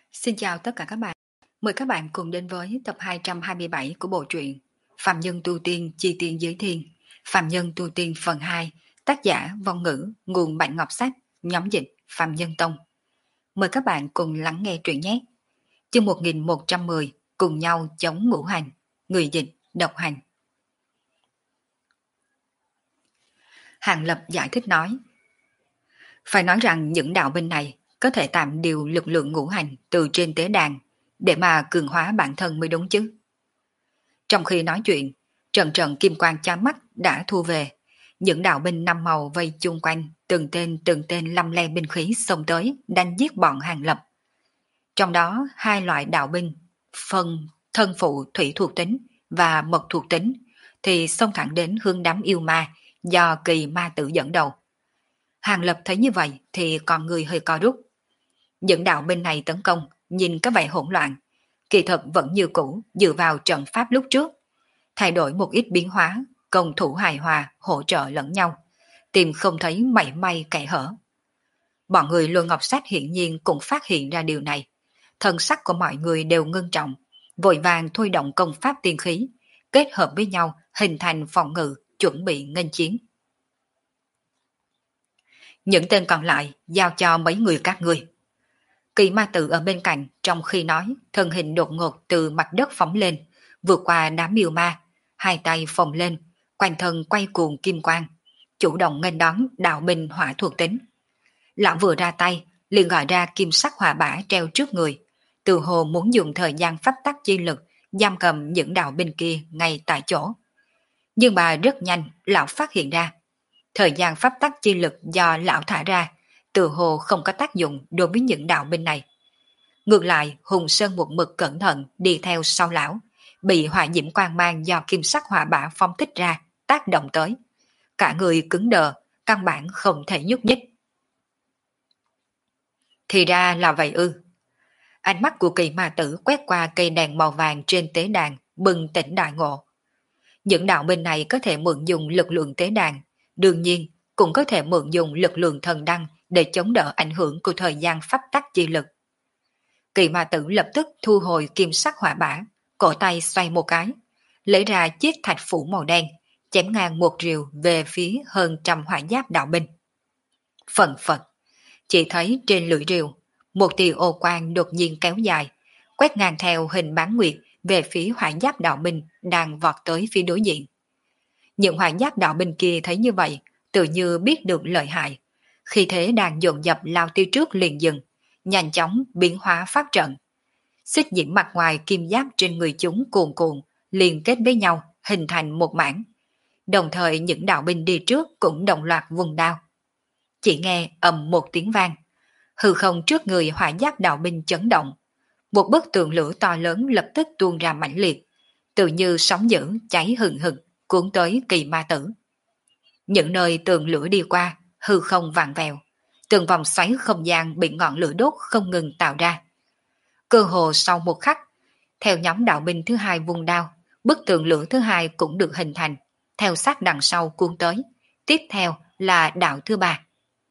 Xin chào tất cả các bạn. Mời các bạn cùng đến với tập 227 của bộ truyện Phạm Nhân Tu Tiên Chi Tiên Giới Thiên, Phạm Nhân Tu Tiên phần 2, tác giả Vong Ngữ, nguồn Bản Ngọc Sách, nhóm dịch Phạm Nhân Tông. Mời các bạn cùng lắng nghe truyện nhé. Chương 1110, cùng nhau chống ngũ hành, người dịch độc hành. Hàng Lập giải thích nói, phải nói rằng những đạo binh này có thể tạm điều lực lượng ngũ hành từ trên tế đàn để mà cường hóa bản thân mới đúng chứ. Trong khi nói chuyện, trận trận kim quang chói mắt đã thu về, những đạo binh năm màu vây chung quanh, từng tên lăm le binh khí xông tới đánh giết bọn Hàng Lập. Trong đó hai loại đạo binh, phân thân phụ thủy thuộc tính và mộc thuộc tính thì xông thẳng đến hướng đám yêu ma do Kỳ Ma Tử dẫn đầu. Hàng Lập thấy như vậy thì con người hơi co rút. Những đạo binh này tấn công nhìn có vẻ hỗn loạn, kỳ thực vẫn như cũ dựa vào trận pháp lúc trước, thay đổi một ít biến hóa, công thủ hài hòa hỗ trợ lẫn nhau, tìm không thấy mảy may kẽ hở. Bọn người Luân Ngọc Sách hiển nhiên cũng phát hiện ra điều này, thân sắc của mọi người đều ngưng trọng, vội vàng thôi động công pháp tiên khí, kết hợp với nhau hình thành phòng ngự, chuẩn bị nghênh chiến. Những tên còn lại giao cho mấy người các ngươi. Kỳ Ma Tử ở bên cạnh trong khi nói, thân hình đột ngột từ mặt đất phóng lên, vượt qua đám yêu ma, hai tay phồng lên, quanh thân quay cuồng kim quang, chủ động nghênh đón đạo binh hỏa thuộc tính. Lão vừa ra tay, liền gọi ra kim sắc hỏa bả treo trước người, từ hồ muốn dùng thời gian pháp tắc chi lực giam cầm những đạo binh kia ngay tại chỗ. Nhưng mà rất nhanh, lão phát hiện ra, thời gian pháp tắc chi lực do lão thả ra, từ hồ không có tác dụng đối với những đạo binh này. Ngược lại, Hùng Sơn một mực cẩn thận đi theo sau lão, bị hỏa diễm quang mang do kim sắc hỏa bả phong thích ra, tác động tới. Cả người cứng đờ, căn bản không thể nhúc nhích. Thì ra là vậy ư. Ánh mắt của Kỳ Ma Tử quét qua cây đèn màu vàng trên tế đàn, bừng tỉnh đại ngộ. Những đạo binh này có thể mượn dùng lực lượng tế đàn, đương nhiên cũng có thể mượn dùng lực lượng thần đăng để chống đỡ ảnh hưởng của thời gian pháp tắc chi lực. Kỳ Ma Tử lập tức thu hồi kim sắc hỏa bả, cổ tay xoay một cái, lấy ra chiếc thạch phủ màu đen, chém ngang một rìu về phía hơn trăm hỏa giáp đạo binh. Phần phật, chỉ thấy trên lưỡi rìu, một tia ô quang đột nhiên kéo dài, quét ngang theo hình bán nguyệt về phía hỏa giáp đạo binh đang vọt tới phía đối diện. Những hỏa giáp đạo binh kia thấy như vậy, tự như biết được lợi hại, khi thế đang dồn dập lao tiêu trước liền dừng, nhanh chóng biến hóa pháp trận. Xích diễm mặt ngoài kim giáp trên người chúng cuồn cuộn, liên kết với nhau, hình thành một mảng. Đồng thời những đạo binh đi trước cũng đồng loạt vùng đao. Chỉ nghe ầm một tiếng vang, hư không trước người hỏa giáp đạo binh chấn động. Một bức tường lửa to lớn lập tức tuôn ra mãnh liệt, tự như sóng dữ cháy hừng hực, cuốn tới Kỳ Ma Tử. Những nơi tường lửa đi qua, hư không vàng vèo, từng vòng xoáy không gian bị ngọn lửa đốt không ngừng tạo ra. Cơ hồ sau một khắc, theo nhóm đạo binh thứ hai vung đao, bức tường lửa thứ hai cũng được hình thành, theo sát đằng sau cuốn tới. Tiếp theo là đạo thứ ba.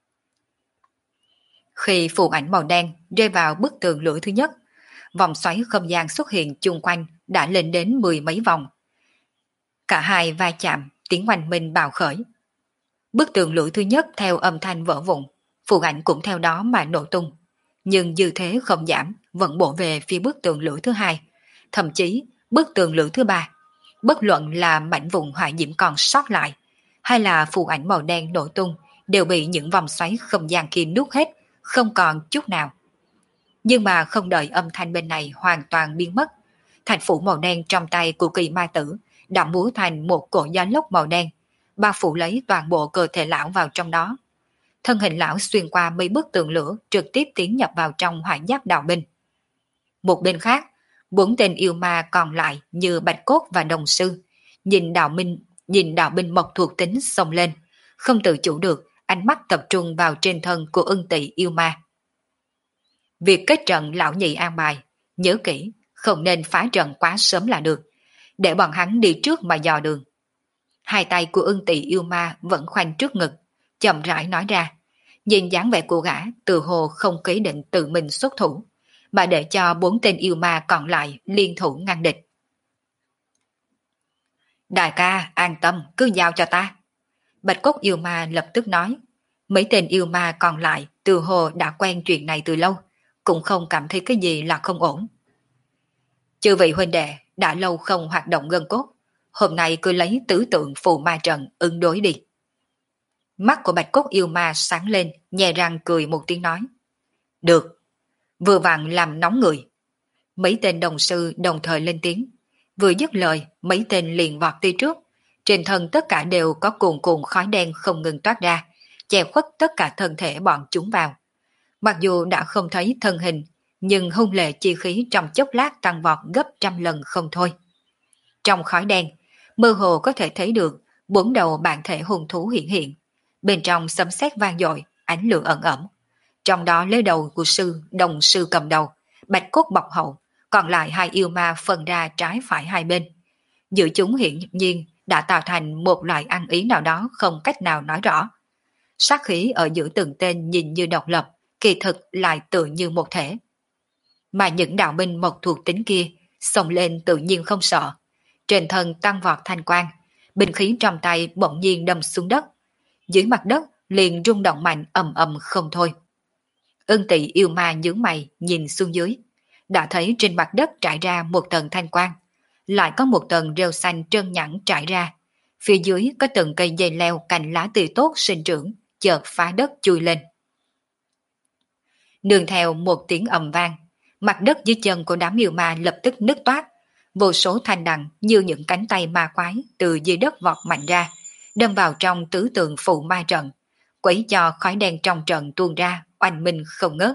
Khi phù ảnh màu đen rơi vào bức tường lửa thứ nhất, vòng xoáy không gian xuất hiện chung quanh đã lên đến 10 mấy vòng. Cả hai va chạm, tiếng oanh minh bạo khởi. Bức tường lửa thứ nhất theo âm thanh vỡ vụn, phù ảnh cũng theo đó mà nổ tung. Nhưng dư thế không giảm, vẫn bổ về phía bức tường lửa thứ hai, thậm chí bức tường lửa thứ ba. Bất luận là mảnh vụn hỏa diễm còn sót lại, hay là phù ảnh màu đen nổ tung, đều bị những vòng xoáy không gian kia nuốt hết, không còn chút nào. Nhưng mà không đợi âm thanh bên này hoàn toàn biến mất, thành phủ màu đen trong tay của Kỳ Ma Tử đã múa thành một cỗ gió lốc màu đen, bao phủ lấy toàn bộ cơ thể lão vào trong đó. Thân hình lão xuyên qua mấy bức tường lửa, trực tiếp tiến nhập vào trong hỏa giáp đạo binh. Một bên khác, 4 tên yêu ma còn lại như Bạch Cốt và Đồng Sư, nhìn đạo binh mộc thuộc tính xông lên, không tự chủ được, ánh mắt tập trung vào trên thân của Ưng Tỵ yêu ma. Việc kết trận lão nhị an bài, nhớ kỹ, không nên phá trận quá sớm là được, để bọn hắn đi trước mà dò đường. Hai tay của Ưng Tỵ yêu ma vẫn khoanh trước ngực, chậm rãi nói ra, nhìn dáng vẻ của gã từ hồ không ký định tự mình xuất thủ, mà để cho 4 tên yêu ma còn lại liên thủ ngăn địch. Đại ca, an tâm, cứ giao cho ta. Bạch cốt yêu ma lập tức nói. Mấy tên yêu ma còn lại từ hồ đã quen chuyện này từ lâu, cũng không cảm thấy cái gì là không ổn. Chư vị huynh đệ đã lâu không hoạt động gân cốt, hôm nay cứ lấy tứ tượng phù ma trận ứng đối đi. Mắt của bạch cốt yêu ma sáng lên, nhè răng cười một tiếng nói. Được, vừa vặn làm nóng người. Mấy tên đồng sư đồng thời lên tiếng. Vừa dứt lời, mấy tên liền vọt đi trước. Trên thân tất cả đều có cuồn cuộn khói đen không ngừng toát ra, che khuất tất cả thân thể bọn chúng vào. Mặc dù đã không thấy thân hình, nhưng hung lệ chi khí trong chốc lát tăng vọt gấp trăm lần không thôi. Trong khói đen, mơ hồ có thể thấy được 4 đầu bản thể hung thú hiện hiện. Bên trong sấm sét vang dội, ánh lửa ẩn ẩn. Trong đó lấy đầu của đồng sư cầm đầu, bạch cốt bọc hậu, còn lại 2 yêu ma phân ra trái phải hai bên. Giữa chúng hiển nhiên đã tạo thành một loại ăn ý nào đó không cách nào nói rõ. Sát khí ở giữa từng tên nhìn như độc lập, kỳ thực lại tự như một thể. Mà những đạo binh mộc thuộc tính kia xông lên tự nhiên không sợ. Trên thân tăng vọt thanh quang, binh khí trong tay bỗng nhiên đâm xuống đất. Dưới mặt đất liền rung động mạnh ầm ầm không thôi. Ưng Tỵ yêu ma nhướng mày nhìn xuống dưới, đã thấy trên mặt đất trải ra một tầng thanh quang, lại có một tầng rêu xanh trơn nhẵn trải ra. Phía dưới có từng cây dây leo cành lá tươi tốt sinh trưởng, chợt phá đất chui lên. Nương theo một tiếng ầm vang, mặt đất dưới chân của đám yêu ma lập tức nứt toát, vô số thanh đằng như những cánh tay ma quái từ dưới đất vọt mạnh ra, đâm vào trong tứ tượng phù ma trận, quấy cho khói đen trong trận tuôn ra, oanh minh không ngớt.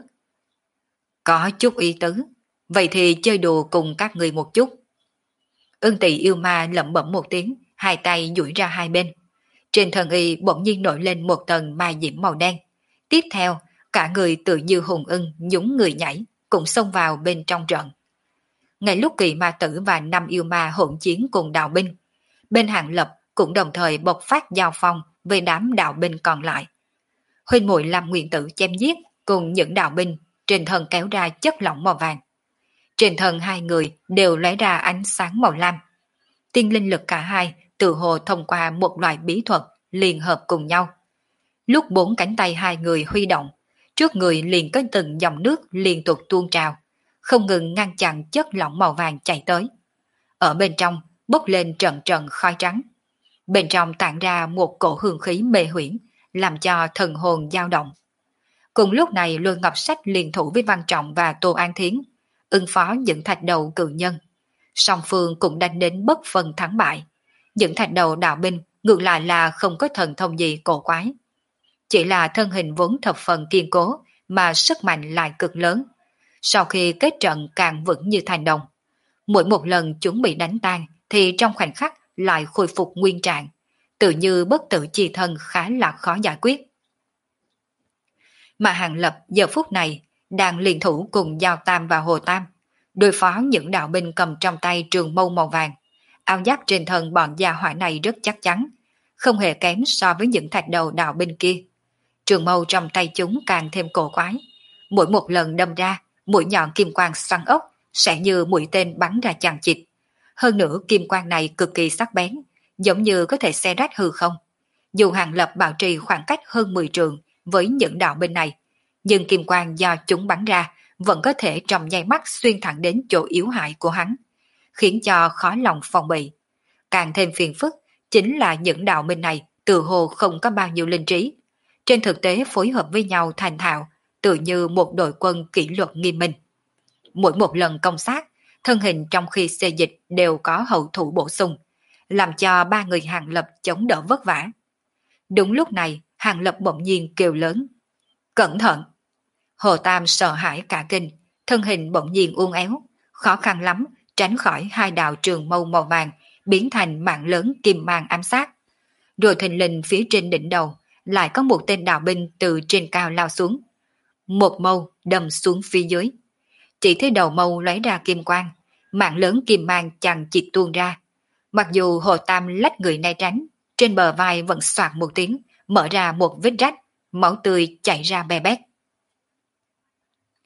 Có chút ý tứ, vậy thì chơi đùa cùng các người một chút. Ưng Tỵ yêu ma lẩm bẩm một tiếng, hai tay duỗi ra hai bên. Trên thân y bỗng nhiên nổi lên một tầng ma diễm màu đen. Tiếp theo, cả người tự như hùng ưng nhúng người nhảy, cũng xông vào bên trong trận. Ngay lúc Kỳ Ma Tử và 5 yêu ma hỗn chiến cùng đạo binh, bên Hàng Lập cũng đồng thời bộc phát giao phong với đám đạo binh còn lại. Huynh muội Lam Nguyên Tử chém giết cùng những đạo binh, trên thân kéo ra chất lỏng màu vàng. Trên thân hai người đều lóe ra ánh sáng màu lam. Tiên linh lực cả hai tự hồ thông qua một loại bí thuật liên hợp cùng nhau. Lúc 4 cánh tay hai người huy động, trước người liền có từng dòng nước liên tục tuôn trào, không ngừng ngăn chặn chất lỏng màu vàng chảy tới. Ở bên trong bốc lên trận trận khói trắng. Bên trong tản ra một cổ hương khí mê huyễn, làm cho thần hồn dao động. Cùng lúc này Lôi Ngọc Sách liên thủ với Văn Trọng và Tô An Thiến, ứng phó những thạch đầu cự nhân. Song phương cũng đánh đến bất phân thắng bại. Những thạch đầu đạo binh ngược lại là không có thần thông gì cổ quái. Chỉ là thân hình vốn thập phần kiên cố mà sức mạnh lại cực lớn. Sau khi kết trận càng vững như thành đồng. Mỗi một lần chúng bị đánh tan thì trong khoảnh khắc lại khôi phục nguyên trạng. Tự như bất tử chi thân khá là khó giải quyết. Mà Hàng Lập giờ phút này đang liên thủ cùng Giao Tam và Hồ Tam, đối phó những đạo binh cầm trong tay trường mâu màu vàng. Áo giáp trên thân bọn gia hỏa này rất chắc chắn, không hề kém so với những thạch đầu đạo binh kia. Trường mâu trong tay chúng càng thêm cổ quái. Mỗi một lần đâm ra, mũi nhọn kim quang xoắn ốc sẽ như mũi tên bắn ra chằng chịt. Hơn nữa kim quang này cực kỳ sắc bén, giống như có thể xé rách hư không. Dù Hàng Lập bảo trì khoảng cách hơn 10 trượng với những đạo binh này, nhưng kim quang do chúng bắn ra vẫn có thể trong nháy mắt xuyên thẳng đến chỗ yếu hại của hắn, khiến cho khó lòng phòng bị. Càng thêm phiền phức chính là những đạo binh này tự hồ không có bao nhiêu linh trí. Trên thực tế phối hợp với nhau thành thạo, tự như một đội quân kỷ luật nghiêm minh. Mỗi một lần công sát, thân hình trong khi xê dịch đều có hậu thủ bổ sung, làm cho 3 người Hàng Lập chống đỡ vất vả. Đúng lúc này, Hàng Lập bỗng nhiên kêu lớn. Cẩn thận! Hồ Tam sợ hãi cả kinh, thân hình bỗng nhiên uốn éo, khó khăn lắm tránh khỏi 2 đạo trường mâu màu vàng biến thành mạng lớn kim mang ám sát. Rồi thình lình phía trên đỉnh đầu lại có một tên đạo binh từ trên cao lao xuống. Một mâu đâm xuống phía dưới. Chỉ thấy đầu mâu lóe ra kim quang, mạng lớn kim mang chằng chịt tuôn ra. Mặc dù Hồ Tam lách người né tránh, trên bờ vai vẫn xoạt một tiếng, mở ra một vết rách, máu tươi chảy ra be bét.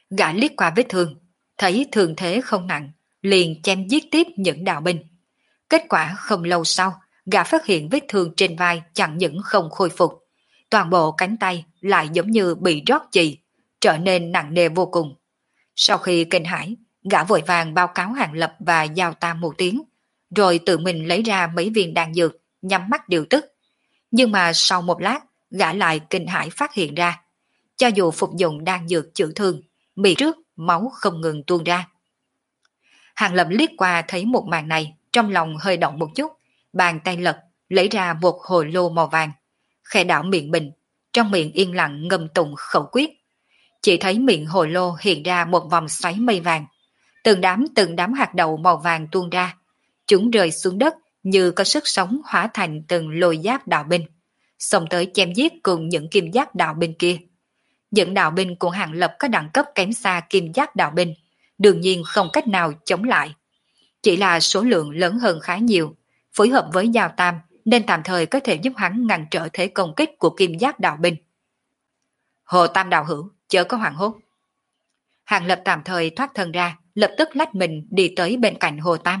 Gã liếc qua vết thương, thấy thương thế không nặng, liền chém giết tiếp những đạo binh. Kết quả không lâu sau, gã phát hiện vết thương trên vai chẳng những không khôi phục, toàn bộ cánh tay lại giống như bị rót chì, trở nên nặng nề vô cùng. Sau khi kinh hãi, gã vội vàng báo cáo Hàng Lập và Giao Tam một tiếng, rồi tự mình lấy ra mấy viên đan dược, nhắm mắt điều tức. Nhưng mà sau một lát, gã lại kinh hãi phát hiện ra, cho dù phục dụng đan dược chữa thương, miệng trước máu không ngừng tuôn ra. Hàng Lập liếc qua thấy một màn này, trong lòng hơi động một chút, bàn tay lật, lấy ra một hồ lô màu vàng, khẽ đảo miệng bình, trong miệng yên lặng ngâm tụng khẩu quyết. Chỉ thấy miệng hồ lô hiện ra một vòng xoáy mây vàng, từng đám hạt đậu màu vàng tuôn ra, chúng rơi xuống đất như có sức sống hóa thành từng lôi giáp đạo binh, xông tới chém giết cùng những kim giáp đạo binh kia. Những đạo binh của Hàng Lập có đẳng cấp kém xa kim giáp đạo binh, đương nhiên không cách nào chống lại. Chỉ là số lượng lớn hơn khá nhiều, phối hợp với Giao Tam nên tạm thời có thể giúp hắn ngăn trở thế công kích của kim giáp đạo binh. Hồ Tam đạo hữu, chớ có hoảng hốt. Hàng Lập tạm thời thoát thân ra, lập tức lách mình đi tới bên cạnh Hồ Tam.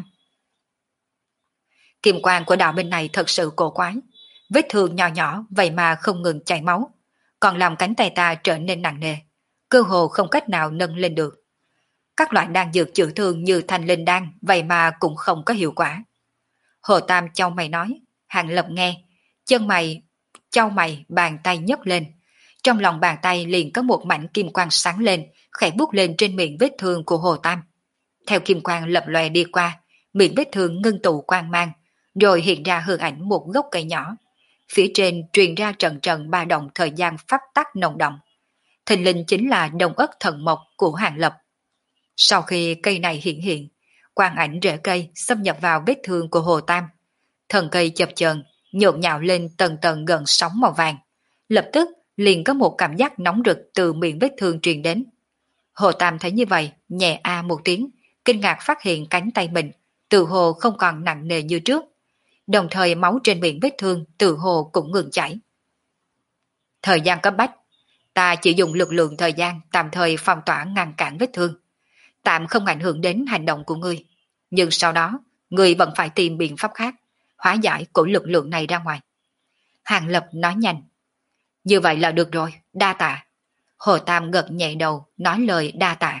Kim quang của đạo binh này thật sự cổ quái, vết thương nhỏ nhỏ vậy mà không ngừng chảy máu, còn làm cánh tay ta trở nên nặng nề, cơ hồ không cách nào nâng lên được. Các loại đan dược chữa thương như thanh linh đan vậy mà cũng không có hiệu quả. Hồ Tam chau mày nói, Hàng Lập nghe, chau mày bàn tay nhấc lên. Trong lòng bàn tay liền có một mảnh kim quang sáng lên, khẽ bút lên trên miệng vết thương của Hồ Tam. Theo kim quang lập lòe đi qua, miệng vết thương ngưng tụ quang mang, rồi hiện ra hư ảnh một gốc cây nhỏ. Phía trên truyền ra trận trận ba động thời gian pháp tắc nồng động. Thình lình chính là đồng ất thần mộc của Hàng Lập. Sau khi cây này hiện, quang ảnh rễ cây xâm nhập vào vết thương của Hồ Tam. Thần cây chập chờn, nhộn nhạo lên tầng tầng gần sóng màu vàng. Lập tức liền có một cảm giác nóng rực từ miệng vết thương truyền đến. Hồ Tam thấy như vậy, nhẹ a một tiếng, kinh ngạc phát hiện cánh tay mình tự hồ không còn nặng nề như trước. Đồng thời máu trên miệng vết thương tự hồ cũng ngừng chảy. Thời gian cấp bách, ta chỉ dùng lực lượng thời gian tạm thời phong tỏa ngăn cản vết thương, tạm không ảnh hưởng đến hành động của ngươi. Nhưng sau đó, ngươi vẫn phải tìm biện pháp khác, hóa giải cổ lực lượng này ra ngoài. Hàng Lập nói nhanh. Như vậy là được rồi, đa tạ. Hồ Tam gật nhẹ đầu, nói lời đa tạ.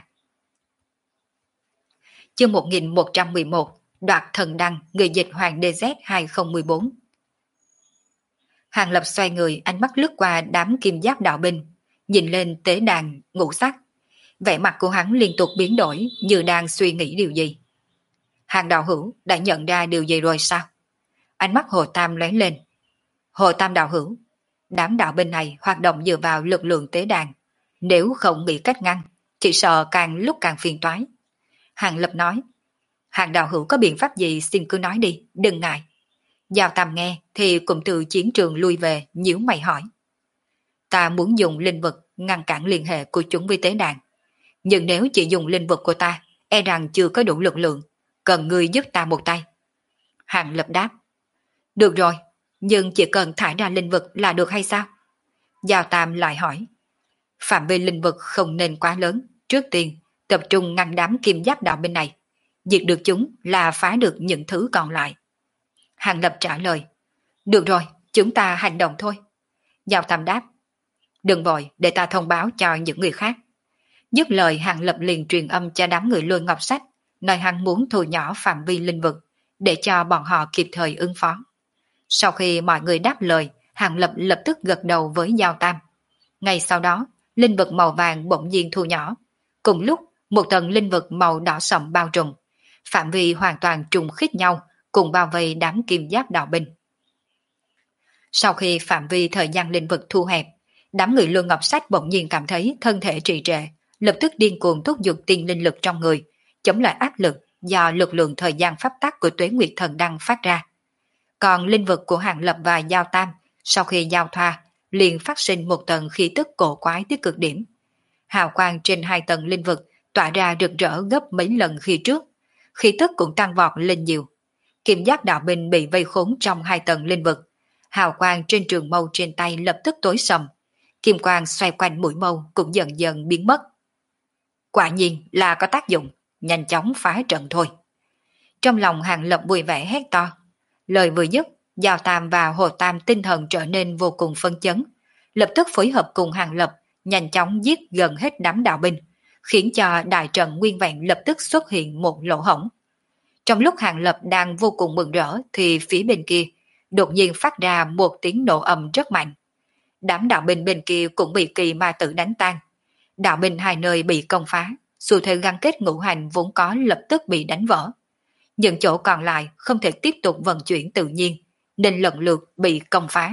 Chương 1111, đoạt thần đăng, người dịch Hoàng DZ 2014. Hàng Lập xoay người, ánh mắt lướt qua đám kim giáp đạo binh, nhìn lên tế đàn ngũ sắc. Vẻ mặt của hắn liên tục biến đổi, như đang suy nghĩ điều gì. Hàng đạo hữu đã nhận ra điều gì rồi sao? Ánh mắt Hồ Tam lóe lên. Hồ Tam đạo hữu, đám đạo binh này hoạt động dựa vào lực lượng tế đàn. Nếu không bị cách ngăn, chỉ sợ càng lúc càng phiền toái. Hàng Lập nói. Hàng đạo hữu có biện pháp gì xin cứ nói đi, đừng ngại. Giao Tam nghe thì cũng từ chiến trường lui về, nhíu mày hỏi. Ta muốn dùng linh vật ngăn cản liên hệ của chúng với tế đàn. Nhưng nếu chỉ dùng linh vật của ta, e rằng chưa có đủ lực lượng, cần ngươi giúp ta một tay. Hàng Lập đáp. Được rồi, nhưng chỉ cần thải ra linh vật là được hay sao? Giao Tam lại hỏi. Phạm vi linh vật không nên quá lớn, trước tiên tập trung ngăn đám kim giáp đạo bên này. Diệt được chúng là phá được những thứ còn lại. Hàng Lập trả lời. Được rồi, chúng ta hành động thôi. Giao Tam đáp. Đừng vội, để ta thông báo cho những người khác. Dứt lời Hàng Lập liền truyền âm cho đám người Lôi Ngọc Sách, nói hắn muốn thu nhỏ phạm vi linh vực, để cho bọn họ kịp thời ứng phó. Sau khi mọi người đáp lời, Hàng Lập lập tức gật đầu với Giao Tam. Ngay sau đó, linh vực màu vàng bỗng nhiên thu nhỏ. Cùng lúc, một tầng linh vực màu đỏ sậm bao trùm, phạm vi hoàn toàn trùng khít nhau, cùng bao vây đám kim giáp đạo binh. Sau khi phạm vi thời gian linh vực thu hẹp, đám người Lôi Ngọc Sách bỗng nhiên cảm thấy thân thể trì trệ, lập tức điên cuồng thúc giục tiên linh lực trong người, chống lại áp lực do lực lượng thời gian pháp tắc của Tuế Nguyệt Thần Đăng phát ra. Còn linh vực của Hàng Lập và Giao Tam, sau khi giao thoa, liền phát sinh một tầng khí tức cổ quái tới cực điểm. Hào quang trên hai tầng linh vực tỏa ra rực rỡ gấp mấy lần khi trước, khí tức cũng tăng vọt lên nhiều. Kim giáp đạo binh bị vây khốn trong hai tầng linh vực, hào quang trên trường mâu trên tay lập tức tối sầm, kim quang xoay quanh mũi mâu cũng dần dần biến mất. Quả nhiên là có tác dụng, nhanh chóng phá trận thôi. Trong lòng Hàng Lập vui vẻ hét to. Lời vừa dứt, Giao Tam và Hồ Tam tinh thần trở nên vô cùng phấn chấn, lập tức phối hợp cùng Hàng Lập, nhanh chóng giết gần hết đám đạo binh, khiến cho đại trận nguyên vẹn lập tức xuất hiện một lỗ hổng. Trong lúc Hàng Lập đang vô cùng mừng rỡ thì phía bên kia đột nhiên phát ra một tiếng nổ ầm rất mạnh. Đám đạo binh bên kia cũng bị kỳ ma tử đánh tan. Đạo binh hai nơi bị công phá, xu thế gắn kết ngũ hành vốn có lập tức bị đánh vỡ. Những chỗ còn lại không thể tiếp tục vận chuyển tự nhiên, nên lần lượt bị công phá.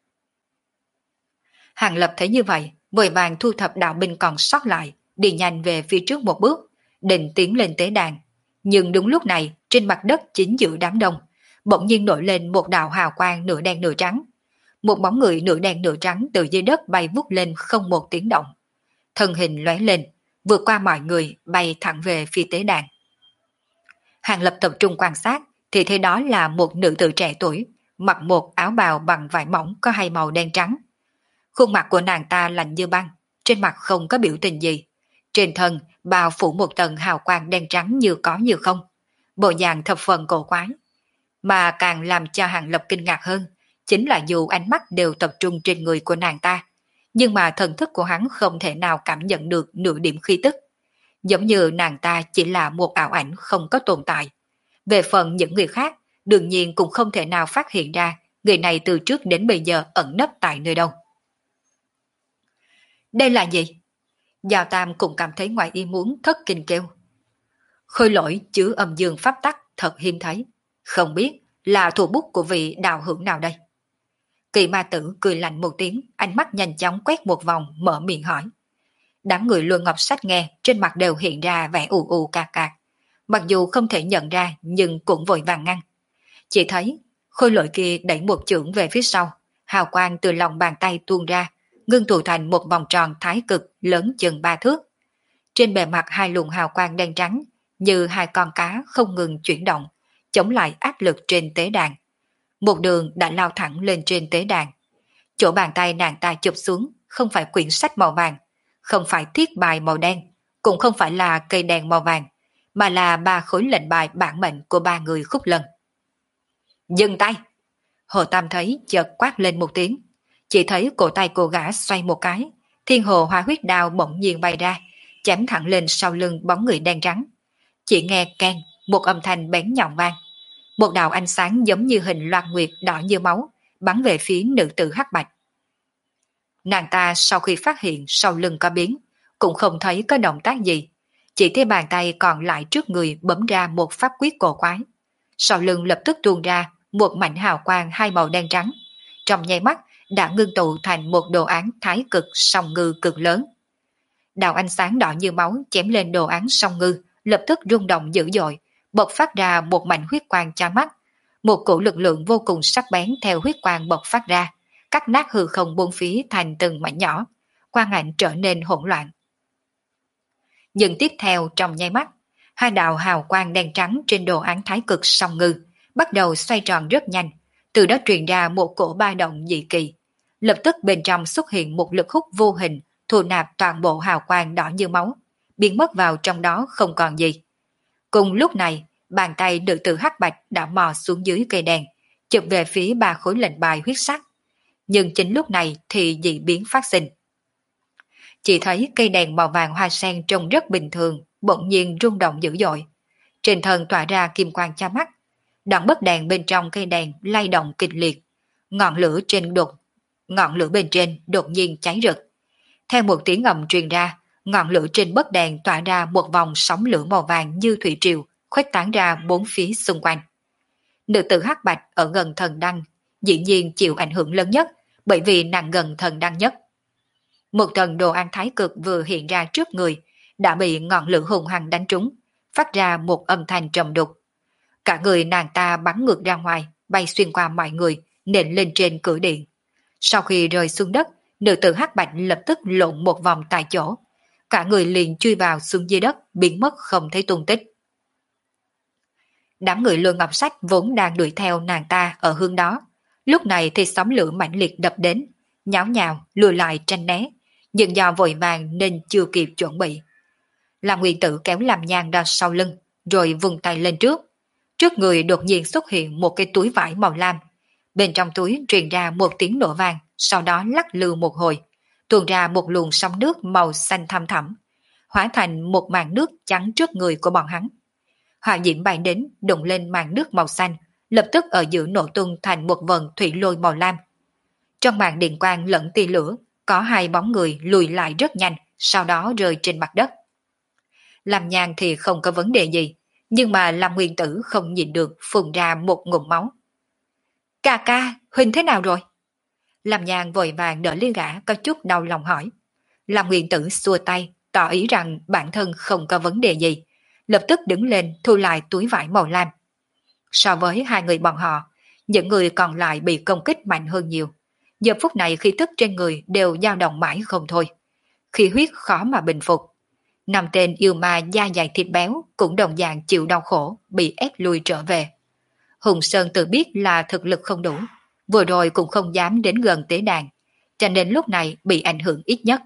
Hàng Lập thấy như vậy, vội vàng thu thập đạo binh còn sót lại, đi nhanh về phía trước một bước, định tiến lên tế đàn. Nhưng đúng lúc này, trên mặt đất chính giữa đám đông, bỗng nhiên nổi lên một đạo hào quang nửa đen nửa trắng. Một bóng người nửa đen nửa trắng từ dưới đất bay vút lên không một tiếng động. Thân hình lóe lên, vượt qua mọi người bay thẳng về phía tế đàn. Hàng Lập tập trung quan sát thì thấy đó là một nữ tử trẻ tuổi, mặc một áo bào bằng vải mỏng có hai màu đen trắng. Khuôn mặt của nàng ta lạnh như băng, trên mặt không có biểu tình gì. Trên thân bao phủ một tầng hào quang đen trắng như có như không. Bộ dạng thập phần cổ quái. Mà càng làm cho Hàng Lập kinh ngạc hơn, chính là dù ánh mắt đều tập trung trên người của nàng ta, nhưng mà thần thức của hắn không thể nào cảm nhận được nửa điểm khí tức. Giống như nàng ta chỉ là một ảo ảnh không có tồn tại. Về phần những người khác, đương nhiên cũng không thể nào phát hiện ra người này từ trước đến bây giờ ẩn nấp tại nơi đâu. Đây là gì? Giao Tam cũng cảm thấy ngoài ý muốn thất kinh kêu. Khôi lỗi chứa âm dương pháp tắc thật hiếm thấy. Không biết là thủ bút của vị đạo hữu nào đây? Kỳ ma tử cười lạnh một tiếng, ánh mắt nhanh chóng quét một vòng, mở miệng hỏi. Đám người Luân Ngọc Sách nghe, trên mặt đều hiện ra vẻ ù ù cạc cạc. Mặc dù không thể nhận ra, nhưng cũng vội vàng ngăn. Chỉ thấy, khôi lỗi kia đẩy một chưởng về phía sau, hào quang từ lòng bàn tay tuôn ra, ngưng tụ thành một vòng tròn thái cực lớn chừng 3 thước. Trên bề mặt hai luồng hào quang đen trắng, như hai con cá không ngừng chuyển động, chống lại áp lực trên tế đàn. Một đường đã lao thẳng lên trên tế đàn. Chỗ bàn tay nàng ta chụp xuống, không phải quyển sách màu vàng, không phải thiết bài màu đen, cũng không phải là cây đèn màu vàng, mà là 3 khối lệnh bài bản mệnh của 3 người Khúc Lân. Dừng tay! Hồ Tam thấy chợt quát lên một tiếng. Chỉ thấy cổ tay cô gã xoay một cái, thiên hồ hoa huyết đao bỗng nhiên bay ra, chém thẳng lên sau lưng bóng người đen trắng. Chỉ nghe keng, một âm thanh bén nhọn vang. Một đạo ánh sáng giống như hình loan nguyệt đỏ như máu, bắn về phía nữ tử hắc bạch. Nàng ta sau khi phát hiện sau lưng có biến, cũng không thấy có động tác gì, chỉ thấy bàn tay còn lại trước người bấm ra một pháp quyết cổ quái. Sau lưng lập tức tuôn ra một mảnh hào quang hai màu đen trắng, trong nháy mắt đã ngưng tụ thành một đồ án thái cực song ngư cực lớn. Đạo ánh sáng đỏ như máu chém lên đồ án song ngư, lập tức rung động dữ dội, bộc phát ra một mảnh huyết quang chói mắt. Một cổ lực lượng vô cùng sắc bén theo huyết quang bộc phát ra, cắt nát hư không bốn phía thành từng mảnh nhỏ, quang ảnh trở nên hỗn loạn. Nhưng tiếp theo trong nháy mắt, hai đạo hào quang đen trắng trên đồ án thái cực song ngư bắt đầu xoay tròn rất nhanh, từ đó truyền ra một cổ ba động dị kỳ. Lập tức bên trong xuất hiện một lực hút vô hình, thu nạp toàn bộ hào quang đỏ như máu, biến mất vào trong đó không còn gì. Cùng lúc này, bàn tay nữ tử hắc bạch đã mò xuống dưới cây đèn, chụp về phía 3 khối lệnh bài huyết sắc. Nhưng chính lúc này thì dị biến phát sinh. Chỉ thấy cây đèn màu vàng hoa sen trông rất bình thường, bỗng nhiên rung động dữ dội. Trên thân tỏa ra kim quang chói mắt. Đoạn bất đèn bên trong cây đèn lay động kịch liệt. Ngọn lửa bên trên đột nhiên cháy rực. Theo một tiếng ầm truyền ra, ngọn lửa trên bất đèn tỏa ra một vòng sóng lửa màu vàng như thủy triều, khuếch tán ra bốn phía xung quanh. Nữ tử hắc bạch ở gần thần đăng, dĩ nhiên chịu ảnh hưởng lớn nhất, bởi vì nàng gần thần đăng nhất. Một tầng đồ án thái cực vừa hiện ra trước người, đã bị ngọn lửa hùng hăng đánh trúng, phát ra một âm thanh trầm đục. Cả người nàng ta bắn ngược ra ngoài, bay xuyên qua mọi người, nện lên trên cửa điện. Sau khi rơi xuống đất, nữ tử hắc bạch lập tức lộn một vòng tại chỗ. Cả người liền chui vào xuống dưới đất, biến mất không thấy tung tích. Đám người Luân Ngọc Sách vốn đang đuổi theo nàng ta ở hướng đó. Lúc này thì sóng lửa mãnh liệt đập đến, nháo nhào, lùi lại tranh né, nhưng do vội vàng nên chưa kịp chuẩn bị. Làm Nguyên Tử kéo Làm Nhan ra sau lưng, rồi vung tay lên trước. Trước người đột nhiên xuất hiện một cái túi vải màu lam. Bên trong túi truyền ra một tiếng nổ vang, sau đó lắc lư một hồi, tuôn ra một luồng sóng nước màu xanh thăm thẳm, hóa thành một màn nước chắn trước người của bọn hắn. Hỏa diễm bay đến, đụng lên màn nước màu xanh, lập tức ở giữa nổ tung thành một vần thủy lôi màu lam. Trong màn điện quang lẫn tia lửa, có hai bóng người lùi lại rất nhanh, sau đó rơi trên mặt đất. Làm Nhan thì không có vấn đề gì, nhưng mà Lâm Nguyên Tử không nhịn được phun ra một ngụm máu. Ca ca, Huynh thế nào rồi? Lâm Nhan vội vàng đỡ lấy gã có chút đau lòng hỏi. Lâm Nguyên Tử xua tay, tỏ ý rằng bản thân không có vấn đề gì, lập tức đứng lên thu lại túi vải màu lam. So với hai người bọn họ, những người còn lại bị công kích mạnh hơn nhiều. Giờ phút này khí tức trên người đều dao động mãi không thôi. Khí huyết khó mà bình phục. Năm tên yêu ma da dày thịt béo cũng đồng dạng chịu đau khổ, bị ép lui trở về. Hùng Sơn tự biết là thực lực không đủ, vừa rồi cũng không dám đến gần tế đàn, cho nên lúc này bị ảnh hưởng ít nhất.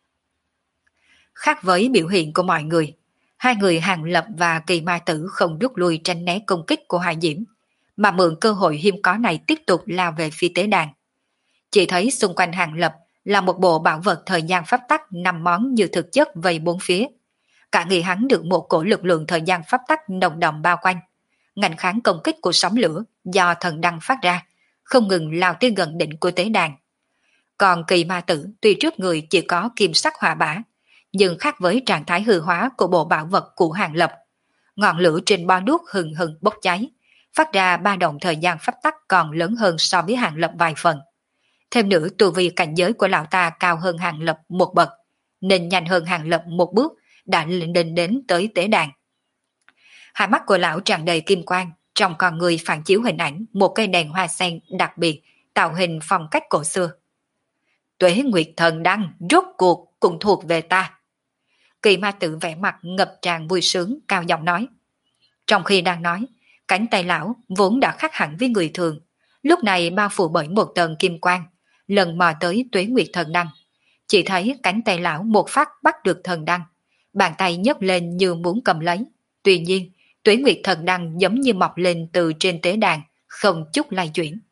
Khác với biểu hiện của mọi người, hai người Hàng Lập và Kỳ Ma Tử không rút lui tránh né công kích của Hải Diễm, mà mượn cơ hội hiếm có này tiếp tục lao về phía tế đàn. Chỉ thấy xung quanh Hàng Lập là một bộ bảo vật thời gian pháp tắc 5 món như thực chất vây bốn phía. Cả người hắn được một cổ lực lượng thời gian pháp tắc nồng đậm bao quanh, ngăn kháng công kích của sóng lửa do thần đăng phát ra, không ngừng lao tới gần đỉnh của tế đàn. Còn Kỳ Ma Tử tuy trước người chỉ có kim sắc hỏa bả, nhưng khác với trạng thái hư hóa của bộ bảo vật của Hàng Lập, ngọn lửa trên bo đuốc hừng hừng bốc cháy, phát ra ba động thời gian pháp tắc còn lớn hơn so với Hàng Lập vài phần. Thêm nữa tu vi cảnh giới của lão ta cao hơn Hàng Lập một bậc, nên nhanh hơn Hàng Lập một bước đã lên đến tới tế đàn. Hai mắt của lão tràn đầy kim quang, trong con người phản chiếu hình ảnh một cây đèn hoa sen đặc biệt, tạo hình phong cách cổ xưa. Tuế Nguyệt Thần Đăng rốt cuộc cũng thuộc về ta. Kỳ Ma Tử vẻ mặt ngập tràn vui sướng, cao giọng nói. Trong khi đang nói, cánh tay lão vốn đã khác hẳn với người thường, lúc này bao phủ bởi một tầng kim quang, lần mò tới Tuế Nguyệt Thần Đăng. Chỉ thấy cánh tay lão một phát bắt được thần đăng, bàn tay nhấc lên như muốn cầm lấy. Tuy nhiên, Tuế Nguyệt Thần Đăng giống như mọc lên từ trên tế đàn, không chút lay chuyển.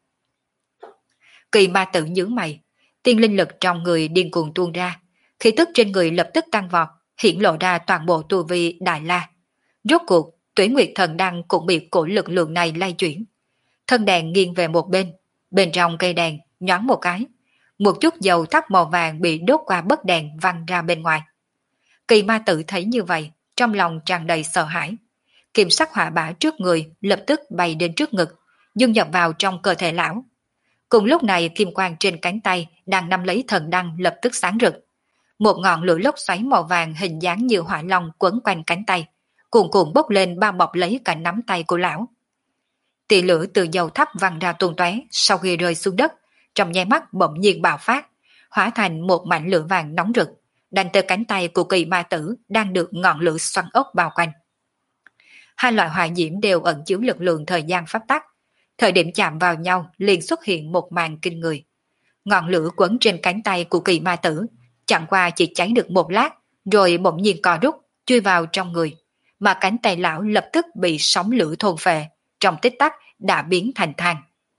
Kỳ Ma Tử nhướng mày, tiên linh lực trong người điên cuồng tuôn ra, khí tức trên người lập tức tăng vọt, hiển lộ ra toàn bộ tu vi Đại La. Rốt cuộc, Tuế Nguyệt Thần Đăng cũng bị cổ lực lượng này lay chuyển. Thân đèn nghiêng về một bên trong cây đèn nhoáng một cái, một chút dầu thắp màu vàng bị đốt qua bấc đèn văng ra bên ngoài. Kỳ Ma Tử thấy như vậy, trong lòng tràn đầy sợ hãi. Kim sắc hỏa bả trước người lập tức bay đến trước ngực, dung nhập vào trong cơ thể lão. Cùng lúc này kim quang trên cánh tay đang nắm lấy thần đăng lập tức sáng rực. Một ngọn lửa lốc xoáy màu vàng hình dáng như hỏa long quấn quanh cánh tay, cuồn cuộn bốc lên bao bọc lấy cả nắm tay của lão. Tia lửa từ dầu thắp văng ra tung tóe, sau khi rơi xuống đất, trong nháy mắt bỗng nhiên bạo phát, hóa thành một mảnh lửa vàng nóng rực, đánh tới cánh tay của Kỳ Ma Tử đang được ngọn lửa xoắn ốc bao quanh. Hai loại hỏa diễm đều ẩn chứa lực lượng thời gian pháp tắc, thời điểm chạm vào nhau liền xuất hiện một màn kinh người. Ngọn lửa quấn trên cánh tay của Kỳ Ma Tử chẳng qua chỉ cháy được một lát, rồi bỗng nhiên co rút, chui vào trong người, mà cánh tay lão lập tức bị sóng lửa thôn phệ, trong tích tắc đã biến thành than.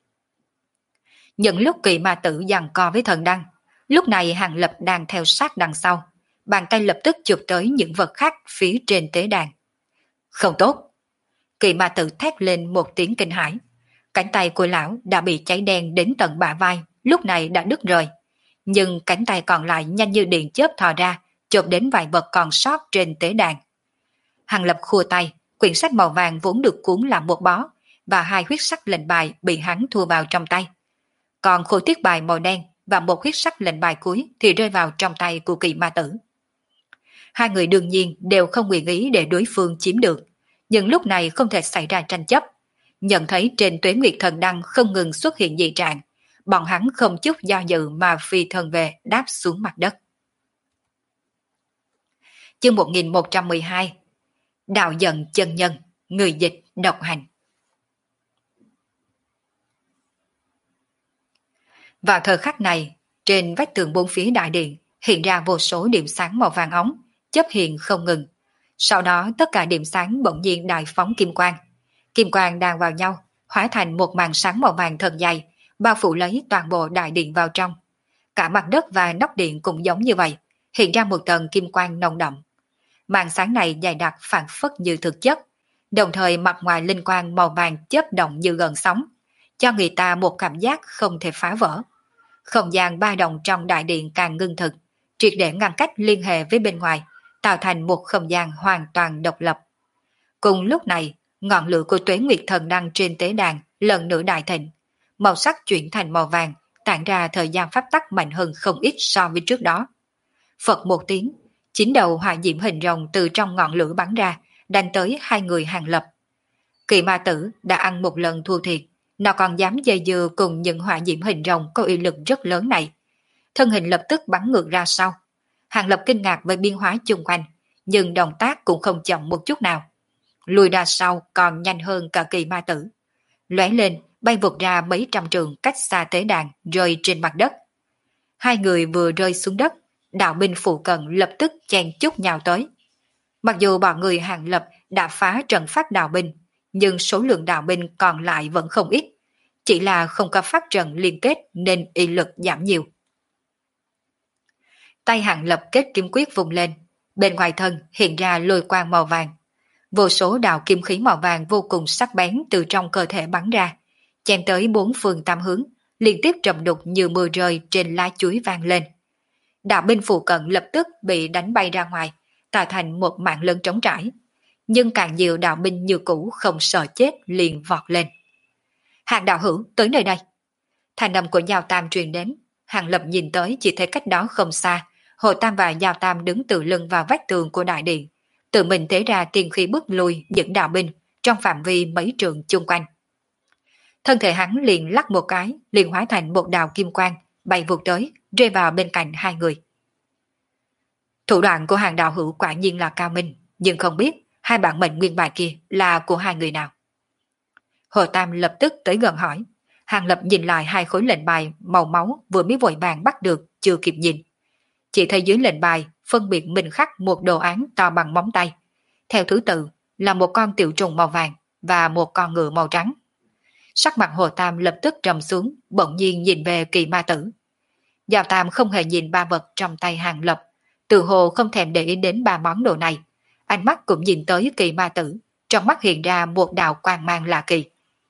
Những lúc Kỳ Ma Tử giằng co với thần đăng, lúc này Hàng Lập đang theo sát đằng sau, bàn tay lập tức chụp tới những vật khác phía trên tế đàn. Không tốt! Kỳ Ma Tử thét lên một tiếng kinh hãi. Cánh tay của lão đã bị cháy đen đến tận bả vai, lúc này đã đứt rời. Nhưng cánh tay còn lại nhanh như điện chớp thò ra, chộp đến vài vật còn sót trên tế đàn. Hàng Lập khua tay, quyển sách màu vàng vốn được cuốn làm một bó, và hai huyết sắc lệnh bài bị hắn thua vào trong tay. Còn khối tiết bài màu đen và một huyết sắc lệnh bài cuối thì rơi vào trong tay của Kỳ Ma Tử. Hai người đương nhiên đều không nguyện ý để đối phương chiếm được, nhưng lúc này không thể xảy ra tranh chấp. Nhận thấy trên Tuế Nguyệt Thần Đăng không ngừng xuất hiện dị trạng, bọn hắn không chút do dự mà phi thân về đáp xuống mặt đất. Chương 1112 Đạo Giận Chân Nhân, người dịch độc hành. Vào thời khắc này, trên vách tường bốn phía đại điện hiện ra vô số điểm sáng màu vàng óng, chớp hiện không ngừng, Sau đó tất cả điểm sáng bỗng nhiên đại phóng kim quang đan vào nhau, hóa thành một màn sáng màu vàng thật dày, bao phủ lấy toàn bộ đại điện vào trong. Cả mặt đất và nóc điện cũng giống như vậy, hiện ra một tầng kim quang nồng đậm. Màn sáng này dày đặc phản phất như thực chất, đồng thời mặt ngoài linh quang màu vàng chớp động như gần sóng, cho người ta một cảm giác không thể phá vỡ. Không gian ba động trong đại điện càng ngưng thực, triệt để ngăn cách liên hệ với bên ngoài, tạo thành một không gian hoàn toàn độc lập. Cùng lúc này, ngọn lửa của Tuế Nguyệt Thần Đăng trên tế đàn lần nữa đại thịnh, màu sắc chuyển thành màu vàng, tản ra thời gian pháp tắc mạnh hơn không ít so với trước đó. Phật một tiếng, 9 đầu hỏa diễm hình rồng từ trong ngọn lửa bắn ra, đánh tới hai người Hàng Lập. Kỳ ma tử đã ăn một lần thua thiệt, nó còn dám dây dưa cùng những hỏa diễm hình rồng có uy lực rất lớn này. Thân hình lập tức bắn ngược ra sau. Hàng Lập kinh ngạc với biến hóa chung quanh, nhưng động tác cũng không chậm một chút nào. Lùi ra sau còn nhanh hơn cả kỳ ma tử. Lóe lên, bay vụt ra mấy trăm trường cách xa tế đàn, rơi trên mặt đất. Hai người vừa rơi xuống đất, đạo binh phụ cận lập tức chen chúc nhào tới. Mặc dù bọn người Hàng Lập đã phá trận pháp đạo binh, nhưng số lượng đạo binh còn lại vẫn không ít. Chỉ là không có pháp trận liên kết nên uy lực giảm nhiều. Tay Hàng Lập kết kiếm quyết vùng lên, bên ngoài thân hiện ra lôi quang màu vàng. Vô số đạo kim khí màu vàng vô cùng sắc bén từ trong cơ thể bắn ra, chém tới bốn phương tám hướng, liên tiếp trầm đục như mưa rơi trên lá chuối vang lên. Đạo binh phụ cận lập tức bị đánh bay ra ngoài, tạo thành một mạng lớn trống trải. Nhưng càng nhiều đạo binh như cũ không sợ chết liền vọt lên. Hàng đạo hữu tới nơi đây. Thành âm của Giao Tam truyền đến, Hàng Lập nhìn tới chỉ thấy cách đó không xa, Hồ Tam và Giao Tam đứng tự lưng vào vách tường của đại điện, tự mình thế ra tiên khí bước lui những đạo binh trong phạm vi mấy trường chung quanh. Thân thể hắn liền lắc một cái, liền hóa thành một đạo kim quang, bay vụt tới, rơi vào bên cạnh hai người. Thủ đoạn của Hàng đạo hữu quả nhiên là cao minh, nhưng không biết hai bản mệnh nguyên bài kia là của hai người nào. Hồ Tam lập tức tới gần hỏi. Hàng Lập nhìn lại hai khối lệnh bài màu máu vừa mới vội vàng bắt được, chưa kịp nhìn. Chỉ thấy dưới lệnh bài phân biệt mình khắc một đồ án to bằng móng tay. Theo thứ tự là một con tiểu trùng màu vàng và một con ngựa màu trắng. Sắc mặt Hồ Tam lập tức trầm xuống, bỗng nhiên nhìn về Kỳ ma tử. Giao Tam không hề nhìn ba vật trong tay Hàng Lập, tự hồ không thèm để ý đến ba món đồ này. Ánh mắt cũng nhìn tới Kỳ ma tử, trong mắt hiện ra một đạo quang mang lạ kỳ.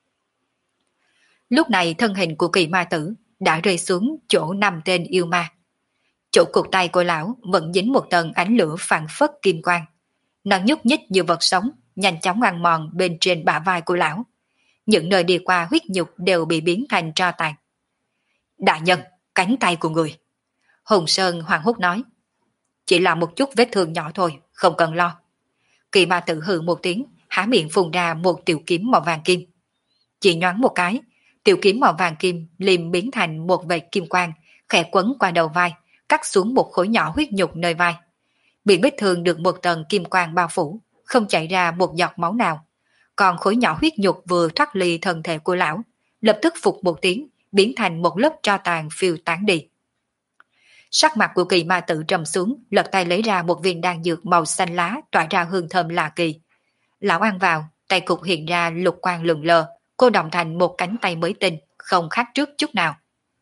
Lúc này thân hình của Kỳ ma tử đã rơi xuống chỗ nằm tên yêu ma. Chỗ cụt tay của lão vẫn dính một tầng ánh lửa phản phất kim quang. Nó nhúc nhích như vật sống, nhanh chóng ăn mòn bên trên bả vai của lão. Những nơi đi qua huyết nhục đều bị biến thành tro tàn. Đại nhân, cánh tay của người. Hùng Sơn hoảng hốt nói. Chỉ là một chút vết thương nhỏ thôi, không cần lo. Kỳ ma tử hừ một tiếng, há miệng phun ra một tiểu kiếm màu vàng kim. Chỉ nhoáng một cái, tiểu kiếm màu vàng kim liền biến thành một vệt kim quang, khẽ quấn qua đầu vai, cắt xuống một khối nhỏ huyết nhục nơi vai. Miệng vết thương được một tầng kim quang bao phủ, không chảy ra một giọt máu nào. Còn khối nhỏ huyết nhục vừa thoát ly thân thể của lão, lập tức phục một tiếng, biến thành một lớp tro tàn phiêu tán đi. Sắc mặt của Kỳ ma tử trầm xuống, lật tay lấy ra một viên đan dược màu xanh lá tỏa ra hương thơm lạ kỳ. Lão ăn vào, tay cục hiện ra lục quang lừng lờ, cô động thành một cánh tay mới tinh, không khác trước chút nào.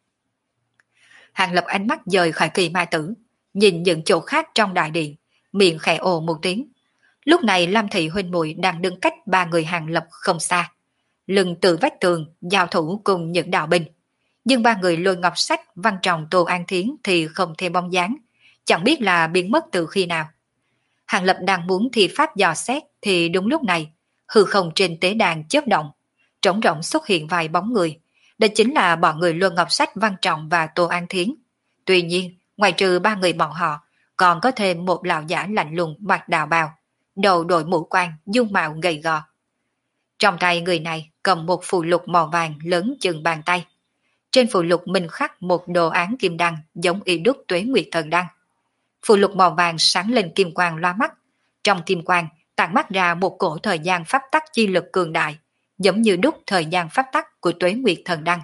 Hàng Lập ánh mắt dời khỏi Kỳ ma tử, nhìn những chỗ khác trong đại điện, miệng khẽ ồ một tiếng. Lúc này Lam Thị huynh muội đang đứng cách ba người Hàng Lập không xa, lưng từ vách tường giao thủ cùng những đạo binh. Nhưng ba người Lôi Ngọc Sách, Văn Trọng, Tô An Thiến thì không thêm bóng dáng, chẳng biết là biến mất từ khi nào. Hàng Lập đang muốn thi pháp dò xét thì đúng lúc này, hư không trên tế đàn chớp động, trống rỗng xuất hiện vài bóng người. Đó chính là bọn người Lôi Ngọc Sách, Văn Trọng và Tô An Thiến. Tuy nhiên, ngoài trừ ba người bọn họ, còn có thêm một lão giả lạnh lùng mặc đạo bào, đầu đội mũ quan, dung mạo gầy gò. Trong tay người này cầm một phù lục màu vàng lớn chừng bàn tay. Trên phù lục minh khắc một đồ án kim đăng giống y đúc Tuế Nguyệt Thần Đăng. Phù lục màu vàng sáng lên kim quang loa mắt. Trong kim quang tản mắt ra một cổ thời gian pháp tắc chi lực cường đại, giống như đúc thời gian pháp tắc của Tuế Nguyệt Thần Đăng.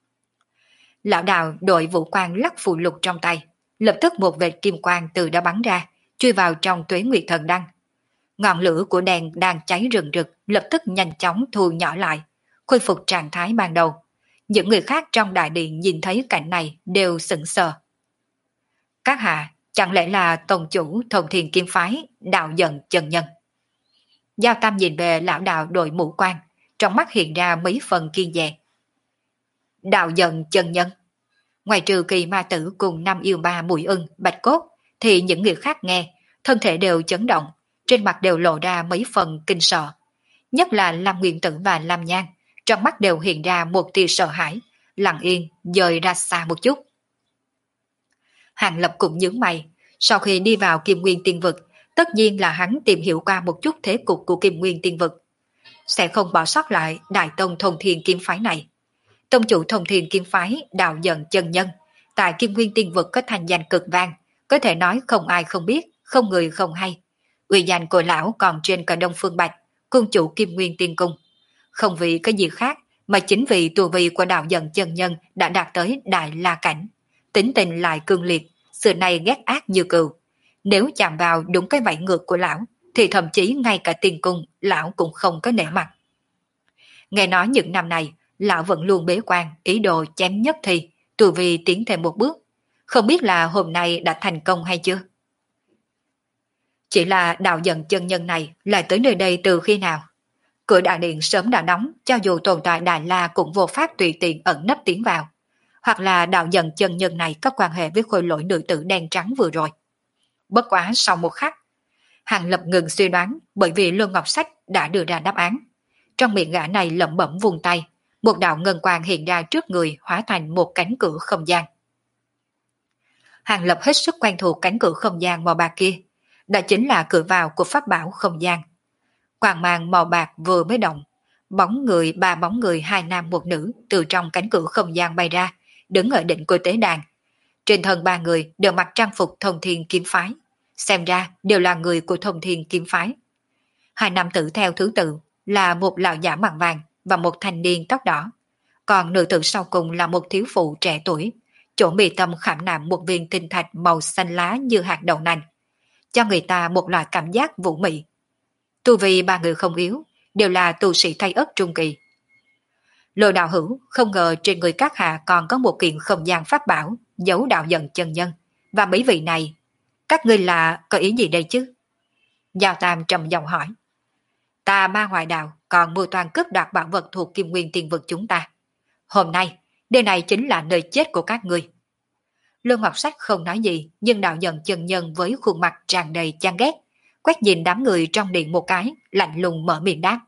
Lão đạo đội vũ quang lắc phù lục trong tay, lập tức một vệt kim quang từ đó bắn ra, chui vào trong Tuế Nguyệt Thần Đăng. Ngọn lửa của đèn đang cháy rừng rực lập tức nhanh chóng thu nhỏ lại, khôi phục trạng thái ban đầu. Những người khác trong đại điện nhìn thấy cảnh này đều sững sờ. Các hạ, chẳng lẽ là tổng chủ Thông Thiên Kiếm Phái, đạo dần chân nhân? Giao Tam nhìn về lão đạo đội mũ quan, trong mắt hiện ra mấy phần kiên dè. Đạo dần chân nhân. Ngoài trừ Kỳ Ma Tử cùng năm yêu ba Mùi Ưng, Bạch Cốt, thì những người khác nghe, thân thể đều chấn động, trên mặt đều lộ ra mấy phần kinh sợ. Nhất là Lam Nguyên Tử và Lam Nhan, trong mắt đều hiện ra một tia sợ hãi, lặng yên dời ra xa một chút. Hàng Lập cũng nhướng mày, sau khi đi vào Kim Nguyên Tiên Vực, tất nhiên là hắn tìm hiểu qua một chút thế cục của Kim Nguyên Tiên Vực. Sẽ không bỏ sót lại Đại Tông Thông Thiên Kiếm Phái này. Tông chủ Thông Thiên Kiếm Phái đạo dần chân nhân, tại Kim Nguyên Tiên Vực có thành danh cực vang, có thể nói không ai không biết, không người không hay. Uy danh của lão còn trên cả Đông Phương Bạch, cung chủ Kim Nguyên Tiên Cung. Không vì cái gì khác, mà chính vì tu vi của đạo dần chân nhân đã đạt tới Đại La Cảnh. Tính tình lại cương liệt, xưa nay ghét ác như cừu. Nếu chạm vào đúng cái vảy ngược của lão, thì thậm chí ngay cả Tiên Cung, lão cũng không có nể mặt. Nghe nói những năm này, lão vẫn luôn bế quan, ý đồ chém nhất thì, tu vi tiến thêm một bước. Không biết là hôm nay đã thành công hay chưa? Chỉ là đạo dần chân nhân này lại tới nơi đây từ khi nào? Cửa đại điện sớm đã đóng, cho dù tồn tại Đại La cũng vô pháp tùy tiện ẩn nấp tiến vào. Hoặc là đạo dần chân nhân này có quan hệ với khôi lỗi nữ tử đen trắng vừa rồi. Bất quá sau một khắc, Hàng Lập ngừng suy đoán bởi vì Luân Ngọc Sách đã đưa ra đáp án. Trong miệng gã này lẩm bẩm vùng tay, một đạo ngân quang hiện ra trước người hóa thành một cánh cửa không gian. Hàng Lập hết sức quen thuộc cánh cửa không gian màu bạc kia, đó chính là cửa vào của pháp bảo không gian. Quang mang màu bạc vừa mới động, ba bóng người hai nam một nữ từ trong cánh cửa không gian bay ra, đứng ở đỉnh của tế đàn. Trên thân ba người đều mặc trang phục Thông Thiên Kiếm Phái, xem ra đều là người của Thông Thiên Kiếm Phái. Hai nam tử theo thứ tự là một lão giả mặt vàng và một thanh niên tóc đỏ, còn nữ tử sau cùng là một thiếu phụ trẻ tuổi, chỗ mi tâm khảm nạm một viên tinh thạch màu xanh lá như hạt đậu nành, cho người ta một loại cảm giác vũ mị. Tu vi ba người không yếu, đều là tu sĩ thay ất trung kỳ. Lôi đạo hữu không ngờ trên người các hạ còn có một kiện không gian pháp bảo giấu đạo dần chân nhân, và mấy vị này, các ngươi là có ý gì đây chứ? Giao Tam trầm giọng hỏi. Ta ma ngoại đạo còn mưu toàn cướp đoạt bảo vật thuộc Kim Nguyên Tiên Vực chúng ta. Hôm nay, nơi này chính là nơi chết của các ngươi. Lương Ngọc Sách không nói gì, nhưng đạo dần chân nhân với khuôn mặt tràn đầy chán ghét, quét nhìn đám người trong điện một cái, lạnh lùng mở miệng đáp.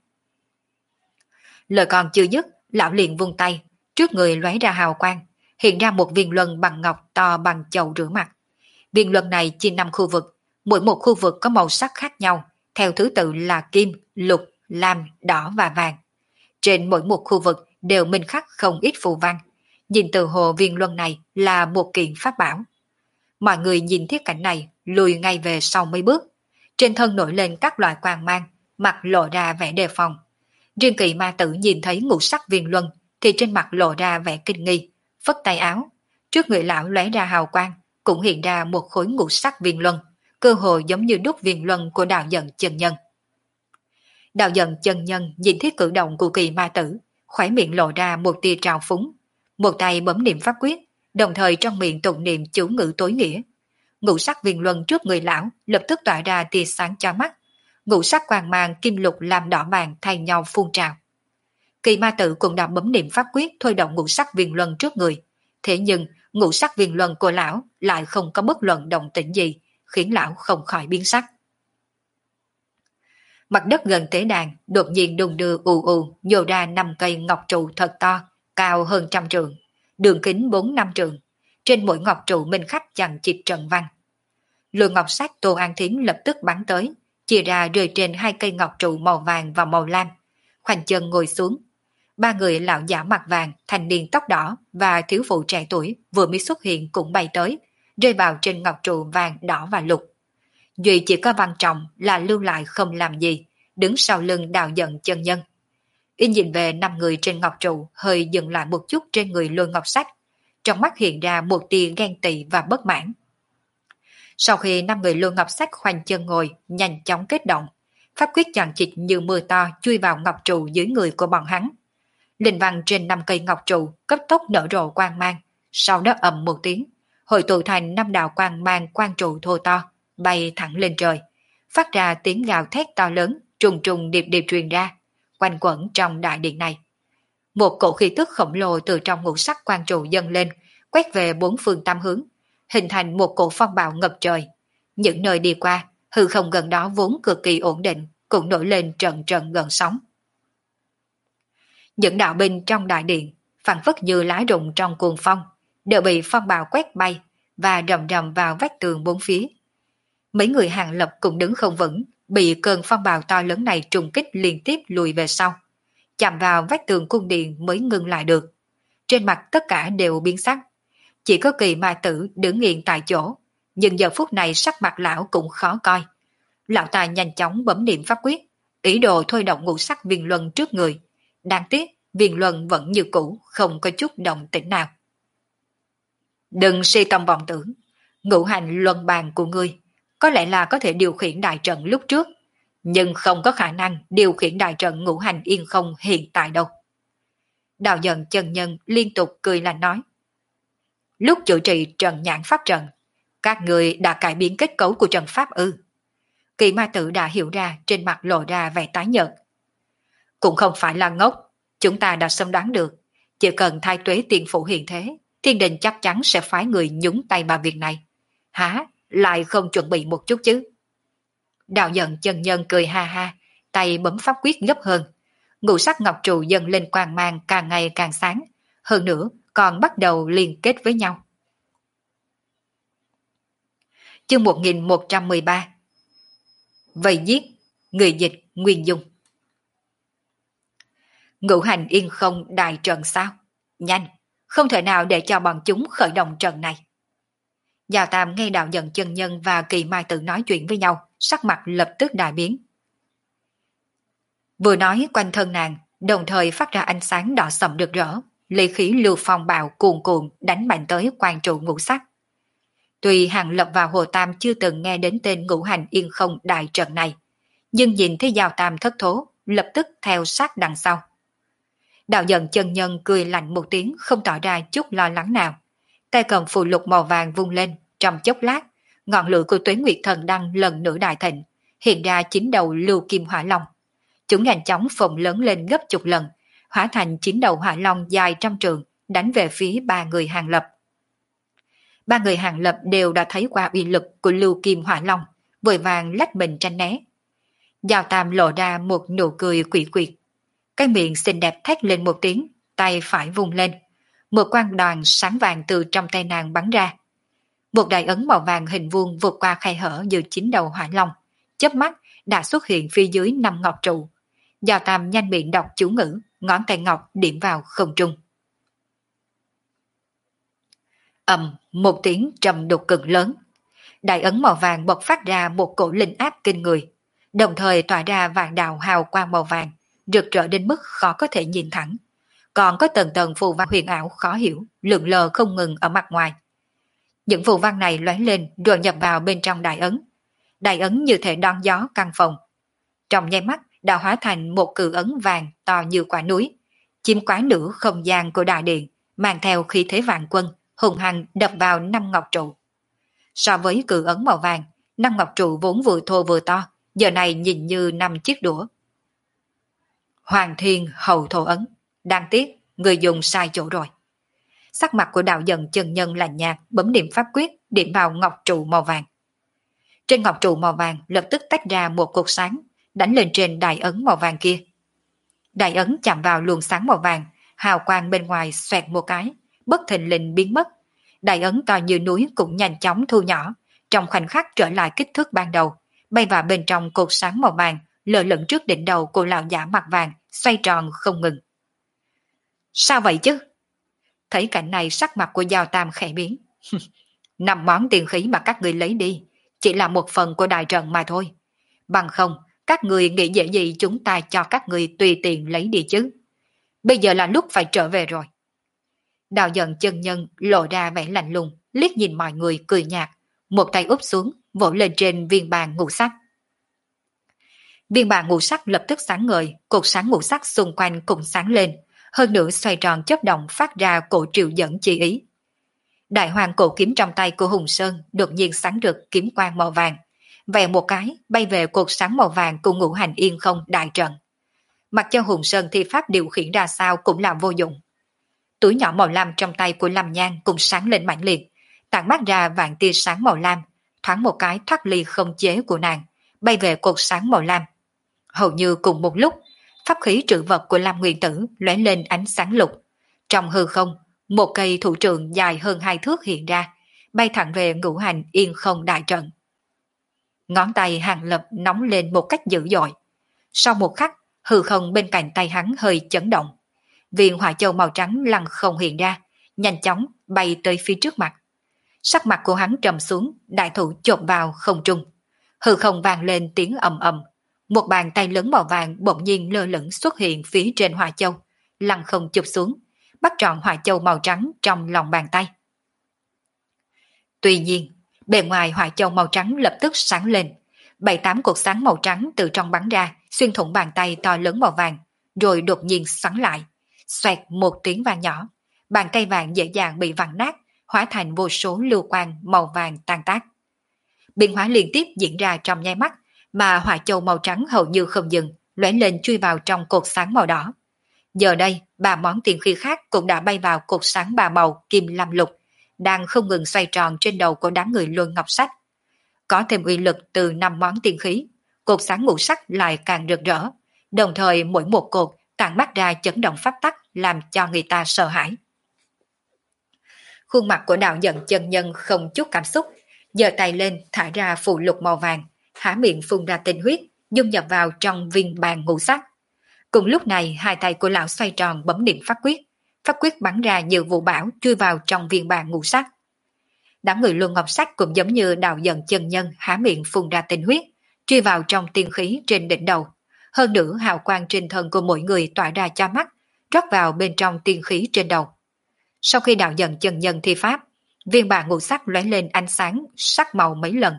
Lời còn chưa dứt, lão liền vung tay, trước người lóe ra hào quang, hiện ra một viên luân bằng ngọc to bằng chậu rửa mặt. Viên luân này chia 5 khu vực, mỗi một khu vực có màu sắc khác nhau, theo thứ tự là kim, lục, lam, đỏ và vàng. Trên mỗi một khu vực đều minh khắc không ít phù văn. Nhìn từ hồ viên luân này là một kiện pháp bảo. Mọi người nhìn thiết cảnh này lùi ngay về sau mấy bước. Trên thân nổi lên các loại quang mang, mặt lộ ra vẻ đề phòng. Riêng Kỳ Ma Tử nhìn thấy ngũ sắc viên luân thì trên mặt lộ ra vẻ kinh nghi, phất tay áo. Trước người lão lóe ra hào quang, cũng hiện ra một khối ngũ sắc viên luân, cơ hồ giống như đúc viên luân của đạo dần chân nhân. Đạo dần chân nhân nhìn thấy cử động của Kỳ Ma Tử, khóe miệng lộ ra một tia trào phúng, một tay bấm niệm pháp quyết, đồng thời trong miệng tụng niệm chú ngữ tối nghĩa. Ngũ sắc viên luân trước người lão lập tức tỏa ra tia sáng cho mắt, ngũ sắc quang mang kim lục lam đỏ vàng thay nhau phun trào. Kỳ Ma Tử cũng đã bấm niệm pháp quyết thôi động ngũ sắc viên luân trước người, thế nhưng ngũ sắc viên luân của lão lại không có bất luận động tĩnh gì, khiến lão không khỏi biến sắc. Mặt đất gần tế đàn đột nhiên đùng đưa ù ù nhô ra 5 cây ngọc trụ thật to, cao hơn 100 trượng, đường kính 4-5 trượng. Trên mỗi ngọc trụ minh khắc chằng chịt trận văn. Lôi Ngọc Sách Tô An Thiến lập tức bắn tới, chia ra rơi trên 2 cây ngọc trụ màu vàng và màu lam, khoanh chân ngồi xuống. Ba người lão giả mặt vàng, thanh niên tóc đỏ và thiếu phụ trẻ tuổi vừa mới xuất hiện cũng bay tới, rơi vào trên ngọc trụ vàng đỏ và lục. Duy chỉ có Văn Trọng là lưu lại không làm gì, đứng sau lưng đạo dần chân nhân. Y nhìn về 5 người trên ngọc trụ, hơi dừng lại một chút trên người Lôi Ngọc Sách, trong mắt hiện ra một tia ghen tị và bất mãn. Sau khi 5 người Lôi Ngọc Sách khoanh chân ngồi, nhanh chóng kết động, pháp quyết chằng chịt như mưa to chui vào ngọc trụ dưới người của bọn hắn. Linh văn trên 5 cây ngọc trụ cấp tốc nở rộ quang mang, sau đó ầm một tiếng, hội tụ thành 5 đạo quang mang quang trụ thô to, bay thẳng lên trời, phát ra tiếng gào thét to lớn, trùng trùng điệp điệp truyền ra, quanh quẩn trong đại điện này. Một cổ khí tức khổng lồ từ trong ngũ sắc quang trụ dâng lên, quét về bốn phương tám hướng, hình thành một cổ phong bạo ngập trời. Những nơi đi qua, hư không gần đó vốn cực kỳ ổn định, cũng nổi lên trận trận gần sóng. Những đạo binh trong đại điện, phảng phất như lá rụng trong cuồng phong, đều bị phong bạo quét bay và rầm rầm vào vách tường bốn phía. Mấy người Hàng Lập cũng đứng không vững, bị cơn phong bạo to lớn này trùng kích liên tiếp lùi về sau. Chạm vào vách tường cung điện mới ngừng lại được. Trên mặt tất cả đều biến sắc. Chỉ có Kỳ Ma Tử đứng nghiêng tại chỗ, nhưng giờ phút này sắc mặt lão cũng khó coi. Lão ta nhanh chóng bấm niệm pháp quyết, ý đồ thôi động ngũ sắc viên luân trước người. Đáng tiếc, viên luân vẫn như cũ, không có chút động tĩnh nào. Đừng si tâm vọng tưởng, ngũ hành luân bàn của ngươi có lẽ là có thể điều khiển đại trận lúc trước, nhưng không có khả năng điều khiển đại trận ngũ hành yên không hiện tại đâu. Đạo Dần chân nhân liên tục cười lạnh nói. Lúc chủ trì trận nhãn pháp trận, các người đã cải biến kết cấu của trận pháp ư? Kỳ Ma Tử đã hiểu ra, trên mặt lộ ra vẻ tái nhợt. Cũng không phải là ngốc, chúng ta đã sớm đoán được, chỉ cần Thái Tuế Tiên Phụ hiện thế, Thiên Đình chắc chắn sẽ phái người nhúng tay vào việc này. Hả? Lại không chuẩn bị một chút chứ? Đạo Dần chân nhân cười ha ha, tay bấm pháp quyết gấp hơn. Ngũ sắc ngọc trụ dần lên quang mang càng ngày càng sáng, hơn nữa còn bắt đầu liên kết với nhau. Chương 1113. Vây giết, người dịch Nguyên Dung. Ngũ hành yên không đại trận sao? Nhanh, không thể nào để cho bọn chúng khởi động trận này. Giao Tam nghe Đạo Dần chân nhân và Kỳ Mai Tử nói chuyện với nhau, sắc mặt lập tức đại biến. Vừa nói quanh thân nàng, đồng thời phát ra ánh sáng đỏ sậm rực rỡ, lý khí lưu phong bạo cuồn cuộn đánh mạnh tới quan trụ ngũ sắc. Tuy Hàng Lập và Hồ Tam chưa từng nghe đến tên ngũ hành yên không đại trận này, nhưng nhìn thấy Giao Tam thất thố, lập tức theo sát đằng sau. Đạo Dần chân nhân cười lạnh một tiếng, không tỏ ra chút lo lắng nào. Tay cầm phù lục màu vàng vung lên, trong chốc lát, ngọn lửa của Tuế Nguyệt Thần Đăng lần nữa đại thịnh, hiện ra 9 đầu lưu kim hỏa long. Chúng nhanh chóng phồng lớn lên gấp chục lần, hóa thành 9 đầu hỏa long dài trăm trượng, đánh về phía ba người Hàng Lập. Ba người Hàng Lập đều đã thấy qua uy lực của lưu kim hỏa long, vội vàng lách mình tránh né. Giao Tam lộ ra một nụ cười quỷ quyệt. Cái miệng xinh đẹp thét lên một tiếng, tay phải vung lên. Một quang đoàn sáng vàng từ trong tay nàng bắn ra. Một đại ấn màu vàng hình vuông vượt qua khe hở giữa 9 đầu hỏa long, chớp mắt đã xuất hiện phía dưới 5 ngọc trụ. Giao Tam nhanh miệng đọc chú ngữ, ngón tay ngọc điểm vào không trung. Một tiếng trầm đục cực lớn. Đại ấn màu vàng bộc phát ra một cổ linh áp kinh người, đồng thời tỏa ra vạn đạo hào quang màu vàng, rực rỡ đến mức khó có thể nhìn thẳng. Còn có tầng tầng phù văn huyền ảo khó hiểu, lượn lờ không ngừng ở mặt ngoài. Những phù văn này lóe lên rồi nhập vào bên trong đại ấn. Đại ấn như thể đón gió căng phòng. Trong nháy mắt đã hóa thành một cự ấn vàng to như quả núi, chiếm quá nửa không gian của đại điện, mang theo khí thế vạn quân, hùng hăng đập vào 5 ngọc trụ. So với cự ấn màu vàng, 5 ngọc trụ vốn vừa thô vừa to, giờ này nhìn như 5 chiếc đũa. Hoàng Thiên Hầu Thổ Ấn, đáng tiếc, người dùng sai chỗ rồi. Sắc mặt của Đạo Dần chân nhân lạnh nhạt, bấm điểm pháp quyết, điểm vào ngọc trụ màu vàng. Trên ngọc trụ màu vàng lập tức tách ra một cột sáng, đánh lên trên đại ấn màu vàng kia. Đại ấn chạm vào luồng sáng màu vàng, hào quang bên ngoài xoẹt một cái, bất thình lình biến mất. Đại ấn to như núi cũng nhanh chóng thu nhỏ, trong khoảnh khắc trở lại kích thước ban đầu, bay vào bên trong cột sáng màu vàng, lơ lửng trước đỉnh đầu của lão giả mặt vàng, xoay tròn không ngừng. Sao vậy chứ? Thấy cảnh này sắc mặt của Giao Tam khẽ biến. 5 món tiền khí mà các người lấy đi, chỉ là một phần của đại trận mà thôi. Bằng không, các người nghĩ dễ gì chúng ta cho các người tùy tiện lấy đi chứ. Bây giờ là lúc phải trở về rồi. Đạo Dần chân nhân lộ ra vẻ lạnh lùng, liếc nhìn mọi người cười nhạt, một tay úp xuống, vỗ lên trên viên bàn ngũ sắc. Viên bạc ngũ sắc lập tức sáng ngời, cột sáng ngũ sắc xung quanh cũng sáng lên, hơn nữa xoay tròn chớp động phát ra cổ triệu dẫn chi ý. Đại hoàng cổ kiếm trong tay của Hùng Sơn đột nhiên sáng rực kiếm quang màu vàng, vèo một cái bay về cột sáng màu vàng của Ngũ Hành Yên Không đại trận. Mặc cho Hùng Sơn thi pháp điều khiển ra sao cũng là vô dụng. Túi nhỏ màu lam trong tay của Lâm Nhan cũng sáng lên mãnh liệt, tản mát ra vạn tia sáng màu lam, thoáng một cái thoát ly không chế của nàng, bay về cột sáng màu lam. Hầu như cùng một lúc, pháp khí trữ vật của Lam Nguyên Tử lóe lên ánh sáng lục. Trong hư không, một cây thủ trượng dài hơn 2 thước hiện ra, bay thẳng về Ngũ Hành Yên Không đại trận. Ngón tay Hàng Lập nóng lên một cách dữ dội. Sau một khắc, hư không bên cạnh tay hắn hơi chấn động. Viên hỏa châu màu trắng lăn không hiện ra, nhanh chóng bay tới phía trước mặt. Sắc mặt của hắn trầm xuống, đại thủ chộp vào không trung. Hư không vang lên tiếng ầm ầm. Một bàn tay lớn màu vàng bỗng nhiên lơ lửng xuất hiện phía trên hỏa châu, lăn không chụp xuống, bắt trọn hỏa châu màu trắng trong lòng bàn tay. Tuy nhiên, bề ngoài hỏa châu màu trắng lập tức sáng lên, 7-8 cột sáng màu trắng từ trong bắn ra, xuyên thủng bàn tay to lớn màu vàng, rồi đột nhiên xoắn lại, xoẹt một tiếng vang nhỏ, bàn tay vàng dễ dàng bị vặn nát, hóa thành vô số lưu quang màu vàng tan tác. Biến hóa liên tiếp diễn ra trong nháy mắt, mà hỏa châu màu trắng hầu như không dừng, lóe lên chui vào trong cột sáng màu đỏ. Giờ đây, 3 món tiền khí khác cũng đã bay vào cột sáng 3 màu kim lam lục, đang không ngừng xoay tròn trên đầu của đám người Luân Ngọc Sách. Có thêm uy lực từ 5 món tiền khí, cột sáng ngũ sắc lại càng rực rỡ, đồng thời mỗi một cột tản mát ra chấn động pháp tắc làm cho người ta sợ hãi. Khuôn mặt của đạo giận chân nhân không chút cảm xúc, giơ tay lên thả ra phù lục màu vàng, há miệng phun ra tinh huyết, dung nhập vào trong viên bàn ngũ sắc. Cùng lúc này, hai tay của lão xoay tròn bấm niệm pháp quyết bắn ra nhiều vụ bão chui vào trong viên bàn ngũ sắc. Đám người Luân Ngọc Sách cũng giống như đạo giận chân nhân há miệng phun ra tinh huyết, truy vào trong tiên khí trên đỉnh đầu. Hơn nữa hào quang trên thân của mỗi người tỏa ra cho mắt, rót vào bên trong tiên khí trên đầu. Sau khi đạo giận chân nhân thi pháp, viên bàn ngũ sắc lóe lên ánh sáng sắc màu mấy lần.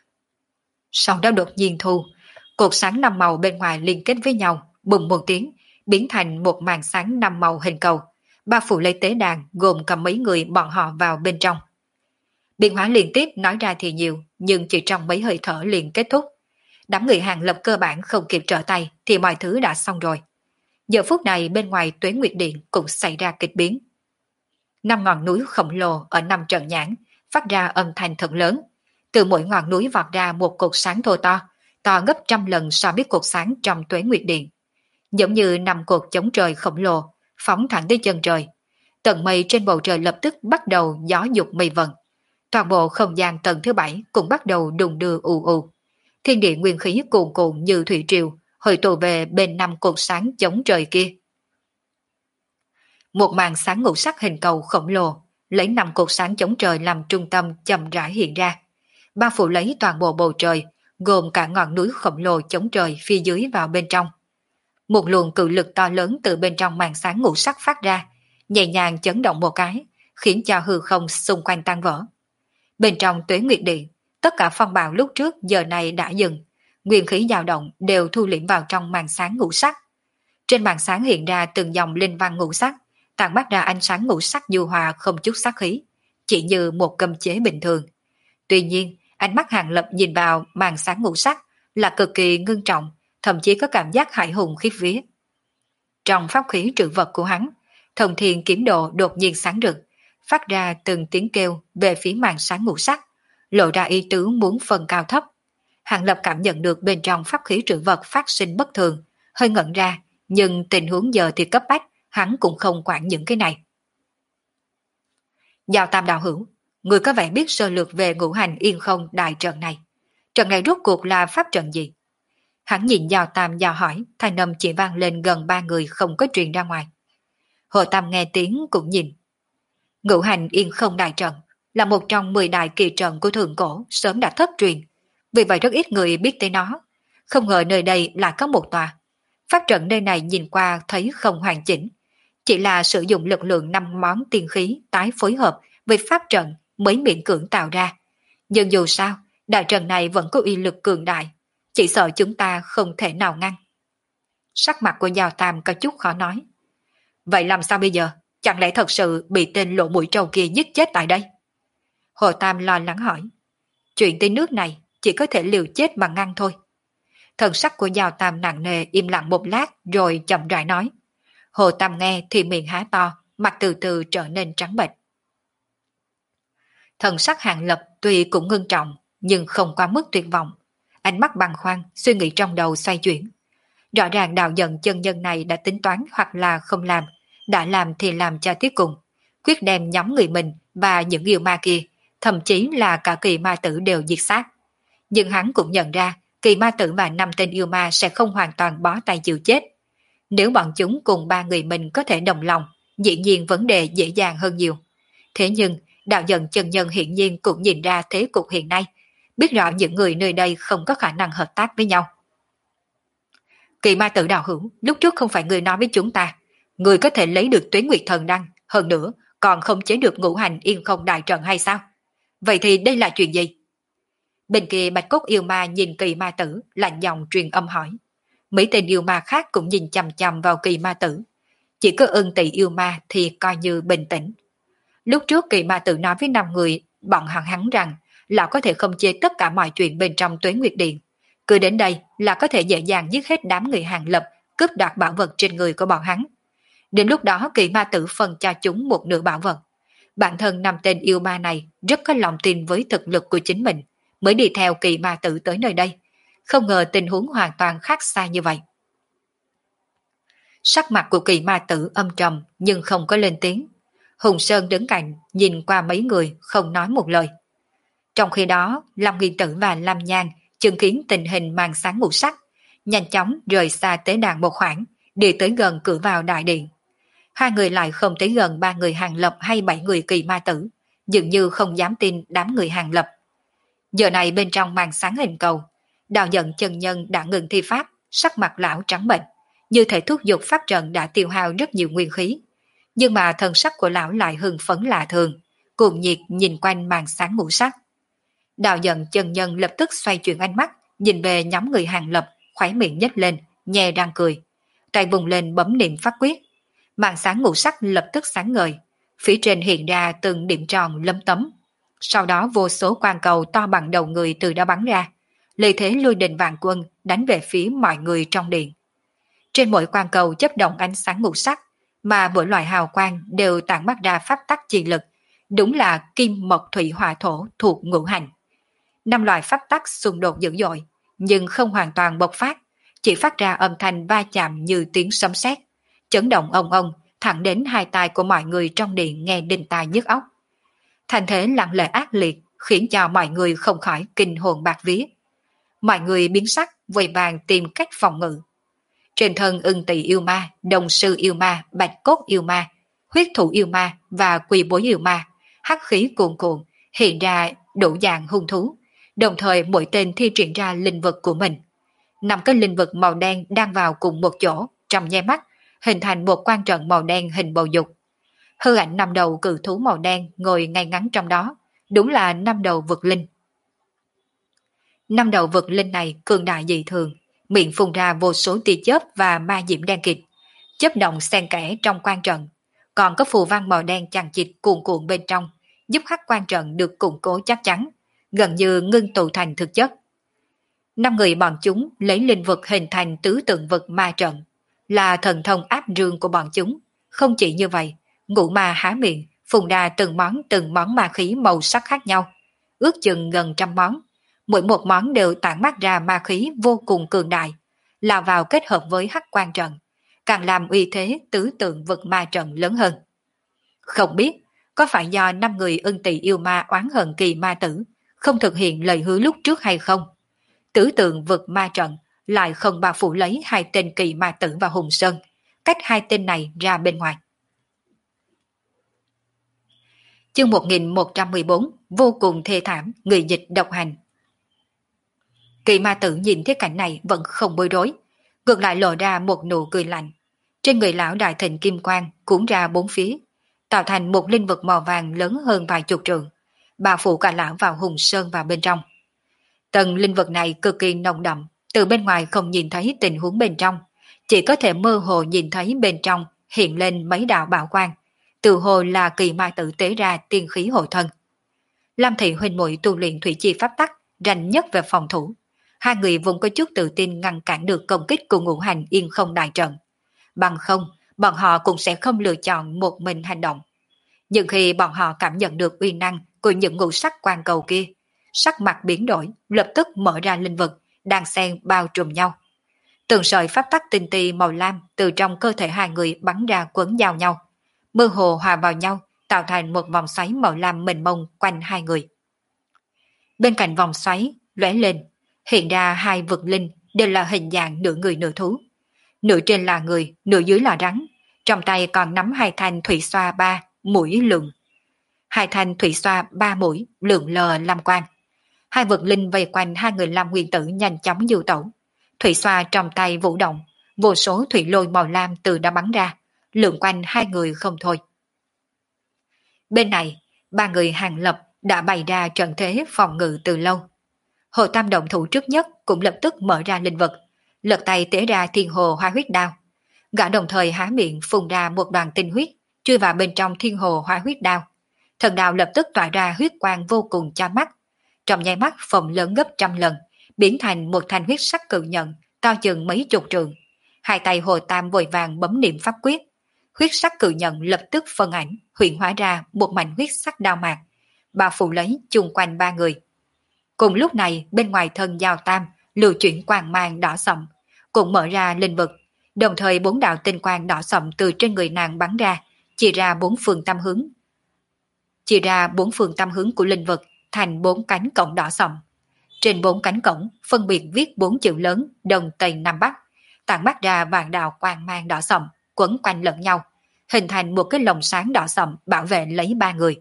Sau đó đột nhiên thu, cột sáng 5 màu bên ngoài liên kết với nhau, bùng một tiếng, biến thành một màn sáng 5 màu hình cầu, bao phủ lấy tế đàn gồm cả mấy người bọn họ vào bên trong. Biến hóa liên tiếp nói ra thì nhiều, nhưng chỉ trong mấy hơi thở liền kết thúc. Đám người Hàng Lập cơ bản không kịp trở tay thì mọi thứ đã xong rồi. Giờ phút này bên ngoài Tuế Nguyệt Điện cũng xảy ra kịch biến. 5 ngọn núi khổng lồ ở 5 trận nhãn phát ra âm thanh thật lớn. Từ mỗi ngọn núi vọt ra một cột sáng thô to, to gấp 100 lần so với cột sáng trong Tuế Nguyệt Điện. Giống như 5 cột chống trời khổng lồ, phóng thẳng tới chân trời. Tầng mây trên bầu trời lập tức bắt đầu gió dục mây vần. Toàn bộ không gian tầng thứ 7 cũng bắt đầu đùng đưa ù ù. Thiên địa nguyên khí cuồn cuộn như thủy triều, hội tụ về bên 5 cột sáng chống trời kia. Một màn sáng ngũ sắc hình cầu khổng lồ, lấy 5 cột sáng chống trời làm trung tâm chậm rãi hiện ra, bao phủ lấy toàn bộ bầu trời, gồm cả ngọn núi khổng lồ chống trời phía dưới vào bên trong. Một luồng cự lực to lớn từ bên trong màn sáng ngũ sắc phát ra, nhẹ nhàng chấn động một cái, khiến cho hư không xung quanh tan vỡ. Bên trong Tuế Nguyệt Điện, tất cả phong bạo lúc trước giờ này đã dừng, nguyên khí dao động đều thu liễm vào trong màn sáng ngũ sắc. Trên màn sáng hiện ra từng dòng linh văn ngũ sắc, tản mát ra ánh sáng ngũ sắc nhu hòa không chút sát khí, chỉ như một cấm chế bình thường. Tuy nhiên, ánh mắt Hàng Lập nhìn vào màn sáng ngũ sắc là cực kỳ ngưng trọng, thậm chí có cảm giác hãi hùng khiếp vía. Trong pháp khí trữ vật của hắn, Thông Thiên Kiếm Độ đột nhiên sáng rực, phát ra từng tiếng kêu về phía màn sáng ngũ sắc, lộ ra ý tứ muốn phân cao thấp. Hàng Lập cảm nhận được bên trong pháp khí trữ vật phát sinh bất thường, hơi ngẩn ra, nhưng tình huống giờ thì cấp bách, hắn cũng không quản những cái này. Giao Tam đạo hữu, người có vẻ biết sơ lược về Ngũ Hành Yên Không đại trận này. Trận này rốt cuộc là pháp trận gì? Hắn nhìn Giao Tam dò hỏi, thanh âm chỉ vang lên gần 3 người không có truyền ra ngoài. Hồ Tam nghe tiếng cũng nhìn. Ngũ Hành Yên Không đại trận là một trong 10 đại kỳ trận của thượng cổ, sớm đã thất truyền, vì vậy rất ít người biết tới nó. Không ngờ nơi đây lại có một tòa. Pháp trận nơi này nhìn qua thấy không hoàn chỉnh, chỉ là sử dụng lực lượng 5 món tiên khí tái phối hợp với pháp trận mới miễn cưỡng tạo ra. Nhưng dù sao, đại trận này vẫn có uy lực cường đại. chỉ sợ chúng ta không thể nào ngăn. Sắc mặt của Giao Tam có chút khó nói. Vậy làm sao bây giờ? Chẳng lẽ thật sự bị tên lộ mũi trâu kia giết chết tại đây? Hồ Tam lo lắng hỏi. Chuyện tới nước này chỉ có thể liều chết mà ngăn thôi. Thần sắc của Giao Tam nặng nề im lặng một lát rồi chậm rãi nói. Hồ Tam nghe thì miệng há to, mặt từ từ trở nên trắng bệch. Thần sắc Hàng Lập tuy cũng ngưng trọng nhưng không quá mức tuyệt vọng. Ánh mắt băn khoăn, suy nghĩ trong đầu xoay chuyển. Rõ ràng đạo giận chân nhân này đã tính toán hoặc là không làm, đã làm thì làm cho tiếc cùng. Quyết đem nhóm người mình và những yêu ma kia, thậm chí là cả kỳ ma tử đều diệt sát. Nhưng hắn cũng nhận ra kỳ ma tử và 5 tên yêu ma sẽ không hoàn toàn bó tay chịu chết. Nếu bọn chúng cùng 3 người mình có thể đồng lòng, dĩ nhiên vấn đề dễ dàng hơn nhiều. Thế nhưng, đạo giận chân nhân hiển nhiên cũng nhìn ra thế cục hiện nay, biết rõ những người nơi đây không có khả năng hợp tác với nhau. Kỳ ma tử đạo hữu, lúc trước không phải người nói với chúng ta, người có thể lấy được Tuế Nguyệt Thần Đăng, hơn nữa còn không chế được ngũ hành yên không đại trận hay sao? Vậy thì đây là chuyện gì? Bên kia Bạch Cốt yêu ma nhìn kỳ ma tử, lạnh giọng truyền âm hỏi. Mấy tên yêu ma khác cũng nhìn chằm chằm vào kỳ ma tử. Chỉ có Ưng Tỵ yêu ma thì coi như bình tĩnh. Lúc trước kỳ ma tử nói với 5 người, bọn hắn rằng lão có thể không chế tất cả mọi chuyện bên trong Tuế Nguyệt Điện. Cứ đến đây là có thể dễ dàng giết hết đám người Hàng Lập, cướp đoạt bảo vật trên người của bọn hắn. Đến lúc đó kỳ ma tử phân cho chúng một nửa bảo vật. Bản thân 5 tên yêu ma này rất có lòng tin với thực lực của chính mình, mới đi theo kỳ ma tử tới nơi đây. Không ngờ tình huống hoàn toàn khác xa như vậy. Sắc mặt của kỳ ma tử âm trầm nhưng không có lên tiếng. Hùng Sơn đứng cạnh nhìn qua mấy người không nói một lời. Trong khi đó, Lâm Nguyên Tử và Lâm Nhan chứng kiến tình hình màn sáng ngũ sắc, nhanh chóng rời xa tế đàn một khoảng, đi tới gần cửa vào đại điện. Hai người lại không tới gần 3 người Hàng Lập hay 7 người kỳ ma tử, dường như không dám tin đám người Hàng Lập. Giờ này bên trong màn sáng hình cầu, đạo giận chân nhân đã ngừng thi pháp, sắc mặt lão trắng bệch, như thể thúc giục pháp trận đã tiêu hao rất nhiều nguyên khí. Nhưng mà thần sắc của lão lại hưng phấn lạ thường, cuồng nhiệt nhìn quanh màn sáng ngũ sắc. Đạo giận chân nhân lập tức xoay chuyển ánh mắt, nhìn về nhóm người Hàng Lập, khóe miệng nhếch lên, nhe răng cười. Tay vùng lên bấm niệm pháp quyết. Màn sáng ngũ sắc lập tức sáng ngời, phía trên hiện ra từng điểm tròn lấm tấm. Sau đó vô số quang cầu to bằng đầu người từ đó bắn ra, lợi thế lôi đình vạn quân đánh về phía mọi người trong điện. Trên mỗi quang cầu chớp động ánh sáng ngũ sắc, mà mỗi loại hào quang đều tản mát ra pháp tắc chi lực, đúng là kim mộc thủy hỏa thổ thuộc ngũ hành. 5 loại pháp tắc xung đột dữ dội, nhưng không hoàn toàn bộc phát, chỉ phát ra âm thanh va chạm như tiếng sấm sét, chấn động ong ong, thẳng đến hai tai của mọi người trong điện nghe đinh tai nhức óc. Thành thế lặng lẽ ác liệt, khiến cho mọi người không khỏi kinh hồn bạt vía. Mọi người biến sắc, vội vàng tìm cách phòng ngự. Trên thân Ưng Tỵ yêu ma, Đồng Sư yêu ma, Bạch Cốt yêu ma, Huyết Thủ yêu ma và Quỳ Bối yêu ma, hắc khí cuồn cuộn hiện ra đủ dạng hung thú, đồng thời mỗi tên thi triển ra linh vật của mình. 5 cái linh vật màu đen đang vào cùng một chỗ, trong nháy mắt hình thành một quan trận màu đen hình bầu dục. Hư ảnh 5 đầu cự thú màu đen ngồi ngay ngắn trong đó, đúng là 5 đầu vực linh. 5 đầu vực linh này cường đại dị thường, miệng phun ra vô số tia chớp và ma diễm đen kịt, chớp động xen kẽ trong quan trận, còn có phù văn màu đen chằng chịt cuồn cuộn bên trong, giúp hắc quan trận được củng cố chắc chắn, gần như ngưng tụ thành thực chất. 5 người bọn chúng lấy linh vật hình thành tứ tượng vực ma trận, là thần thông áp rương của bọn chúng. Không chỉ như vậy, ngũ ma há miệng, phun ra từng món ma khí màu sắc khác nhau, ước chừng gần 100 món. Mỗi một món đều tản mát ra ma khí vô cùng cường đại, lao vào kết hợp với hắc quan trận, càng làm uy thế tứ tượng vực ma trận lớn hơn. Không biết có phải do 5 người Ưng Tỵ yêu ma oán hận kỳ ma tử, không thực hiện lời hứa lúc trước hay không? Tứ tượng vực ma trận lại không bao phủ lấy 2 tên kỳ ma tử và Hùng Sơn, cách 2 tên này ra bên ngoài. Chương 1114, vô cùng thê thảm, người dịch độc hành. Kỳ ma tử nhìn thấy cảnh này vẫn không bối rối, ngược lại lộ ra một nụ cười lạnh. Trên người lão đại thịnh kim quang cuốn ra 4 phía, tạo thành một linh vật màu vàng lớn hơn vài chục trượng, bao phủ cả lão vào Hùng Sơn vào bên trong. Tầng linh vật này cực kỳ nồng đậm, Từ bên ngoài không nhìn thấy tình huống bên trong, chỉ có thể mơ hồ nhìn thấy bên trong hiện lên mấy đạo bảo quang, từ hồ là kỳ ma tử tế ra tiên khí hộ thân. Lam Thị huynh muội tu luyện thủy chi pháp tắc, rành nhất về phòng thủ. Hai người vốn có chút tự tin ngăn cản được công kích của ngũ hành yên không đại trận. Bằng không, bọn họ cũng sẽ không lựa chọn một mình hành động. Nhưng khi bọn họ cảm nhận được uy năng của những ngũ sắc quan cầu kia, sắc mặt biến đổi, lập tức mở ra linh vực, đang xen bao trùm nhau. Từng sợi pháp tắc tinh ti màu lam từ trong cơ thể hai người bắn ra quấn vào nhau, mơ hồ hòa vào nhau, tạo thành một vòng xoáy màu lam mênh mông quanh hai người. Bên cạnh vòng xoáy, lóe lên, hiện ra hai vực linh đều là hình dạng nửa người nửa thú. Nửa trên là người, nửa dưới là rắn, trong tay còn nắm hai thanh thủy xoa ba, mũi lượng. Hai thanh thủy xoa ba mũi, lượng lờ lam quang. Hai vực linh vây quanh hai người lam nguyên tử nhanh chóng du tẩu. Thủy xoa trong tay vũ động, vô số thủy lôi màu lam từ đã bắn ra, lượn quanh hai người không thôi. Bên này, ba người hàng lập đã bày ra trận thế phòng ngự từ lâu. Hồ Tam động thủ trước nhất cũng lập tức mở ra linh vật, lật tay tế ra thiên hồ hoa huyết đao. Gã đồng thời há miệng phun ra một đoàn tinh huyết, chui vào bên trong thiên hồ hoa huyết đao. Thần đao lập tức tỏa ra huyết quang vô cùng chói mắt. Trong nháy mắt phồng lớn gấp trăm lần, biến thành một thanh huyết sắc cự nhận, to chừng mấy chục trượng. Hai tay Hồ Tam vội vàng bấm niệm pháp quyết. Huyết sắc cự nhận lập tức phân ảnh, hiện hóa ra một mảnh huyết sắc đao mạc, bao phủ lấy chung quanh ba người. Cùng lúc này, bên ngoài thân Giao Tam lưu chuyển quang mang đỏ sậm, cũng mở ra linh vực, đồng thời bốn đạo tinh quang đỏ sậm từ trên người nàng bắn ra, chia ra bốn phương tam hướng của linh vực thành bốn cánh cổng đỏ sậm. Trên bốn cánh cổng phân biệt viết bốn chữ lớn Đông Tây Nam Bắc, tản mát ra vàng đạo quang mang đỏ sậm quấn quanh lẫn nhau, hình thành một cái lồng sáng đỏ sậm bảo vệ lấy ba người.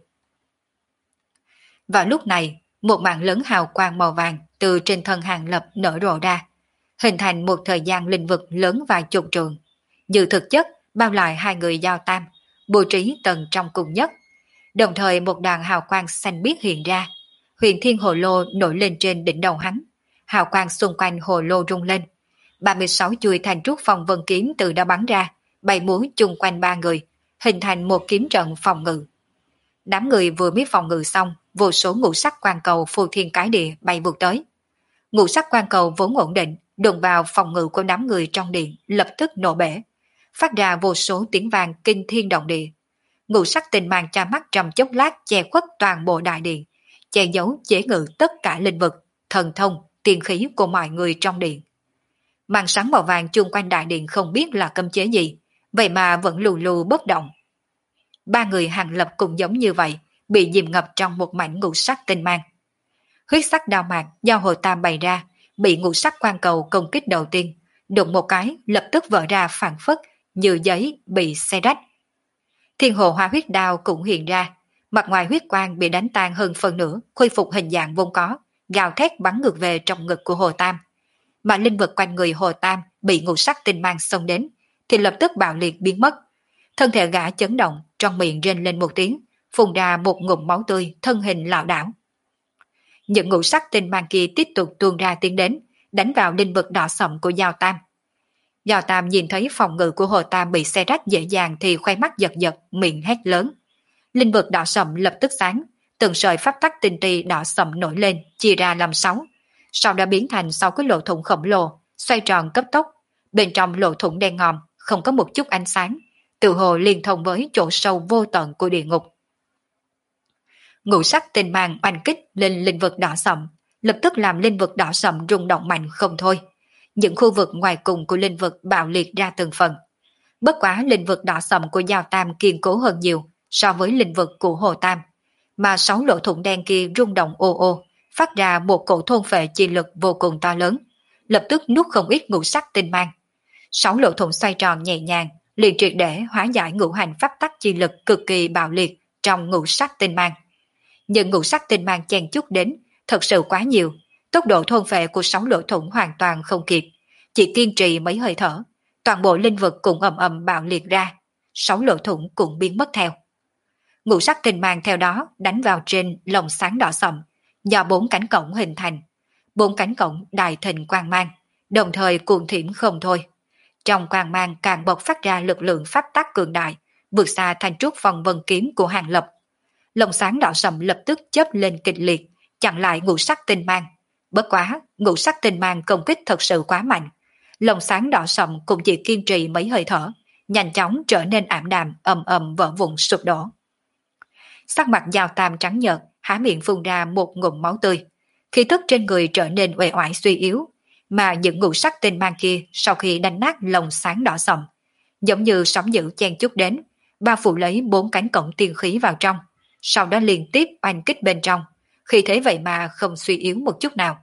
Vào lúc này, một mảng lớn hào quang màu vàng từ trên thân Hàng Lập nở rộ ra, hình thành một thời gian linh vực lớn vài chục trượng. Như thực chất bao lại hai người Giao Tam, bố trí tầng trong cùng nhất. Đồng thời một đàn hào quang xanh biếc hiện ra, huyền thiên hồ lô nổi lên trên đỉnh đầu hắn. Hào quang xung quanh hồ lô rung lên. 36 chuôi thành trúc phong vân kiếm từ đó bắn ra, bay múa chung quanh ba người, hình thành một kiếm trận phòng ngự. Đám người vừa mới phòng ngự xong, vô số ngũ sắc quang cầu phù thiên cái địa bay vụt tới. Ngũ sắc quang cầu vốn ổn định, đụng vào phòng ngự của đám người trong điện, lập tức nổ bể, phát ra vô số tiếng vang kinh thiên động địa. Ngũ sắc tình mang cha mắt trong chốc lát che khuất toàn bộ đại điện, che giấu chế ngự tất cả linh vực, thần thông, tiên khí của mọi người trong điện. Màn sáng màu vàng chung quanh đại điện không biết là cấm chế gì, vậy mà vẫn lù lù bất động. Ba người Hàng Lập cũng giống như vậy, bị dìm ngập trong một mảnh ngũ sắc tinh mang. Huyết sắc đao mạc do Hồ Tam bày ra, bị ngũ sắc quan cầu công kích đầu tiên, đụng một cái lập tức vỡ ra phản phất như giấy bị xé rách. Thiên hồ hoa huyết đao cũng hiện ra, mặt ngoài huyết quang bị đánh tan hơn phần nửa, khôi phục hình dạng vốn có, gào thét bắn ngược về trong ngực của Hồ Tam. Mà linh vật quanh người Hồ Tam bị ngũ sắc tinh mang xông đến, thì lập tức bạo liệt biến mất. Thân thể gã chấn động, trong miệng rên lên một tiếng, phun ra một ngụm máu tươi, thân hình lảo đảo. Những ngũ sắc tinh mang kia tiếp tục tuôn ra tiến đến, đánh vào linh vật đỏ sậm của Giao Tam. Giao Tam nhìn thấy phòng ngự của Hồ Tam bị xé rách dễ dàng thì khoe mắt giật giật, miệng hét lớn. Linh vật đỏ sậm lập tức sáng, từng sợi pháp tắc tinh ti đỏ sậm nổi lên, chia ra làm 6, sau đó biến thành 6 cái lỗ thủng khổng lồ, xoay tròn cấp tốc. Bên trong lỗ thủng đen ngòm, không có một chút ánh sáng, tự hồ liên thông với chỗ sâu vô tận của địa ngục. Ngũ sắc tinh mang oanh kích lên linh vực đỏ sậm, lập tức làm linh vực đỏ sậm rung động mạnh không thôi. Những khu vực ngoài cùng của linh vực bạo liệt ra từng phần. Bất quá linh vực đỏ sậm của Giao Tam kiên cố hơn nhiều so với linh vực của Hồ Tam, mà 6 lỗ thủng đen kia rung động ô ô, phát ra một cổ thôn phệ chi lực vô cùng to lớn, lập tức nuốt không ít ngũ sắc tinh mang. 6 lỗ thủng xoay tròn nhẹ nhàng, liền triệt để hóa giải ngũ hành pháp tắc chi lực cực kỳ bạo liệt trong ngũ sắc tinh mang. Nhưng ngũ sắc tinh mang chen chút đến, thật sự quá nhiều, tốc độ thôn phệ của 6 lỗ thủng hoàn toàn không kịp, chỉ kiên trì mấy hơi thở, toàn bộ linh vực cũng ầm ầm bạo liệt ra, 6 lỗ thủng cũng biến mất theo. Ngũ sắc tinh mang theo đó đánh vào trên lồng sáng đỏ sậm, do 4 cánh cổng hình thành. 4 cánh cổng đại thịnh quang mang, đồng thời cuồng thiểm không thôi. Trong quang mang càng bộc phát ra lực lượng pháp tắc cường đại, vượt xa thanh trúc phong vân kiếm của Hàng Lập. Lồng sáng đỏ sậm lập tức chớp lên kịch liệt, chặn lại ngũ sắc tinh mang. Bất quá, ngũ sắc tinh mang công kích thật sự quá mạnh. Lồng sáng đỏ sậm cũng chỉ kiên trì mấy hơi thở, nhanh chóng trở nên ảm đạm, ầm ầm vỡ vụn sụp đổ. Sắc mặt Giao Tam trắng nhợt, há miệng phun ra một ngụm máu tươi. Khí tức trên người trở nên uể oải suy yếu, mà những ngũ sắc tinh mang kia sau khi đánh nát lồng sáng đỏ sậm, giống như sóng dữ chen chúc đến, bao phủ lấy 4 cánh cổng tiên khí vào trong, sau đó liên tiếp oanh kích bên trong, khi thế vậy mà không suy yếu một chút nào.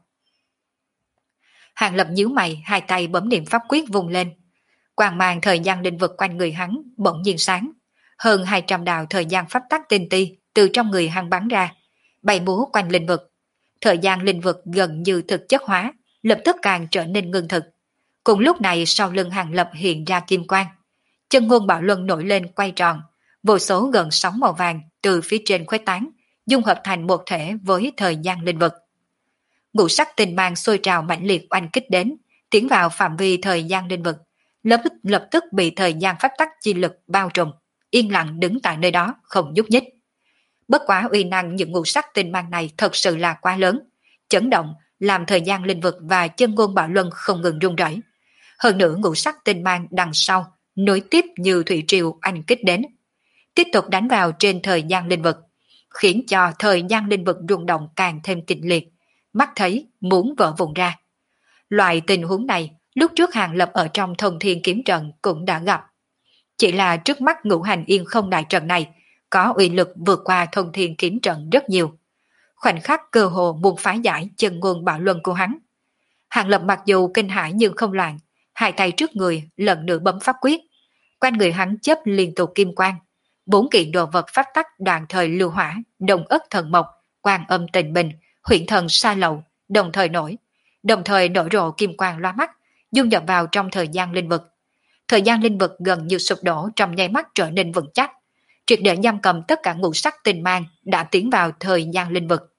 Hàng Lập nhíu mày, hai tay bấm niệm pháp quyết vung lên. Quang mang thời gian linh vực quanh người hắn bỗng nhiên sáng, hơn 200 đạo thời gian pháp tắc tinh ti từ trong người hắn bắn ra, bay múa quanh linh vực. Thời gian linh vực gần như thực chất hóa, lập tức càng trở nên ngưng thực. Cùng lúc này sau lưng Hàng Lập hiện ra kim quang, chân ngôn bạo luân nổi lên quay tròn, vô số gần sóng màu vàng từ phía trên khuếch tán, dung hợp thành một thể với thời gian linh vực. Ngũ sắc tinh mang sôi trào mãnh liệt oanh kích đến, tiến vào phạm vi thời gian linh vực, lập tức bị thời gian pháp tắc chi lực bao trùm, yên lặng đứng tại nơi đó không nhúc nhích. Bất quá uy năng những ngũ sắc tinh mang này thật sự là quá lớn, chấn động làm thời gian linh vực và chân ngôn bạo luân không ngừng rung rẩy. Hơn nữa ngũ sắc tinh mang đằng sau nối tiếp như thủy triều oanh kích đến, tiếp tục đánh vào trên thời gian linh vực, khiến cho thời gian linh vực rung động càng thêm kịch liệt, mắt thấy muốn vỡ vụn ra. Loại tình huống này lúc trước Hàng Lập ở trong Thông Thiên Kiếm Trận cũng đã gặp. Chỉ là trước mắt Ngũ Hành Yên Không đại trận này có uy lực vượt qua Thông Thiên Kiếm Trận rất nhiều. Khoảnh khắc cơ hồ muốn phá giải chân ngôn bạo luân của hắn. Hàng Lập mặc dù kinh hãi nhưng không loạn, hai tay trước người lần nữa bấm pháp quyết. Quanh người hắn chớp liên tục kim quang. 4 kiện đồ vật pháp tắc đoạn thời lưu hỏa, đồng ất thần mộc, quan âm tịnh bình, huyện thần sa lậu, đồng thời nổi rộ kim quang loa mắt, dung nhập vào trong thời gian linh vực. Thời gian linh vực gần như sụp đổ trong nháy mắt trở nên vững chắc, triệt để giam cầm tất cả ngũ sắc tinh mang đã tiến vào thời gian linh vực.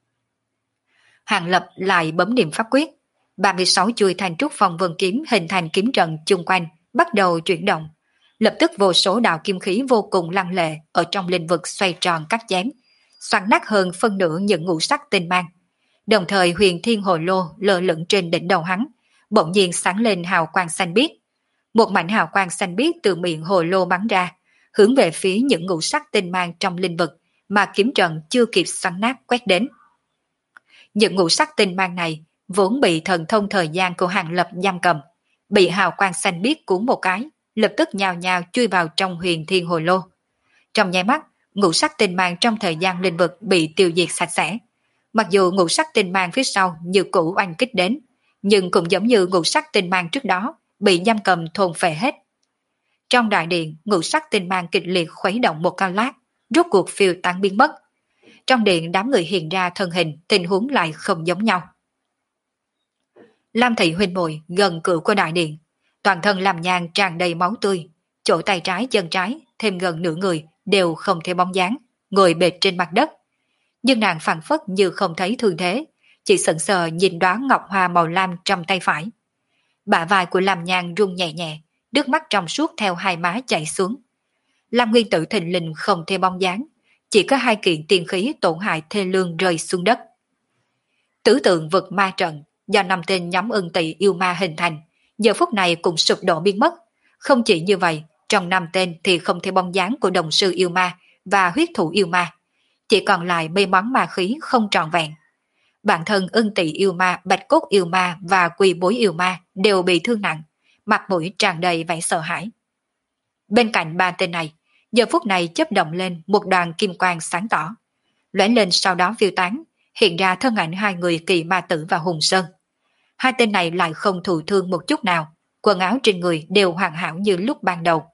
Hàng Lập lại bấm niệm pháp quyết, 36 chuôi thanh trúc phong vân kiếm hình thành kiếm trận chung quanh bắt đầu chuyển động. Lập tức vô số đạo kim khí vô cùng lăng lệ ở trong linh vực xoay tròn cắt chém, xoắn nát hơn phân nửa những ngũ sắc tinh mang. Đồng thời huyền thiên hồ lô lơ lửng trên đỉnh đầu hắn, bỗng nhiên sáng lên hào quang xanh biếc. Một mảnh hào quang xanh biếc từ miệng hồ lô bắn ra, hướng về phía những ngũ sắc tinh mang trong linh vực mà kiếm trận chưa kịp xoắn nát quét đến. Những ngũ sắc tinh mang này vốn bị thần thông thời gian của Hàng Lập giam cầm, bị hào quang xanh biếc cuốn một cái, lập tức nhào nhào chui vào trong huyền thiên hồ lô. Trong nháy mắt, ngũ sắc tinh mang trong thời gian linh vực bị tiêu diệt sạch sẽ. Mặc dù ngũ sắc tinh mang phía sau như cũ oanh kích đến, nhưng cũng giống như ngũ sắc tinh mang trước đó, bị giam cầm thôn phệ hết. Trong đại điện, ngũ sắc tinh mang kịch liệt khuấy động một cao lát, rốt cuộc phiêu tan biến mất. Trong điện đám người hiện ra thân hình, tình huống lại không giống nhau. Lam Thị huynh muội gần cửa của đại điện, toàn thân làm nhang tràn đầy máu tươi, chỗ tay trái chân trái, thêm gần nửa người đều không thể bóng dáng, ngồi bệt trên mặt đất. Nhưng nàng phảng phất như không thấy thương thế, chỉ sững sờ nhìn đóa ngọc hoa màu lam trong tay phải. Bả vai của Lam Nhan rung nhẹ nhẹ, nước mắt trong suốt theo hai má chảy xuống. Lam Nguyên Tử thình lình không thể bóng dáng, chỉ có 2 kiện tiên khí tổn hại thê lương rơi xuống đất. Tứ tượng vực ma trận do 5 tên nhóm Ưng Tỵ yêu ma hình thành, giờ phút này cũng sụp đổ biến mất. Không chỉ như vậy, trong 5 tên thì không thể bóng dáng của đồng sư yêu ma và huyết thủ yêu ma, chỉ còn lại mấy món ma khí không trọn vẹn. Bản thân Ưng Tỵ yêu ma, Bạch Cốt yêu ma và Quỳ Bối yêu ma đều bị thương nặng, mặt mũi tràn đầy vẻ sợ hãi. Bên cạnh 3 tên này, giờ phút này chớp động lên một đoàn kim quang sáng tỏ, lóe lên sau đó phiêu tán, hiện ra thân ảnh 2 người Kỳ Ma Tử và Hùng Sơn. 2 tên này lại không thụ thương một chút nào, quần áo trên người đều hoàn hảo như lúc ban đầu.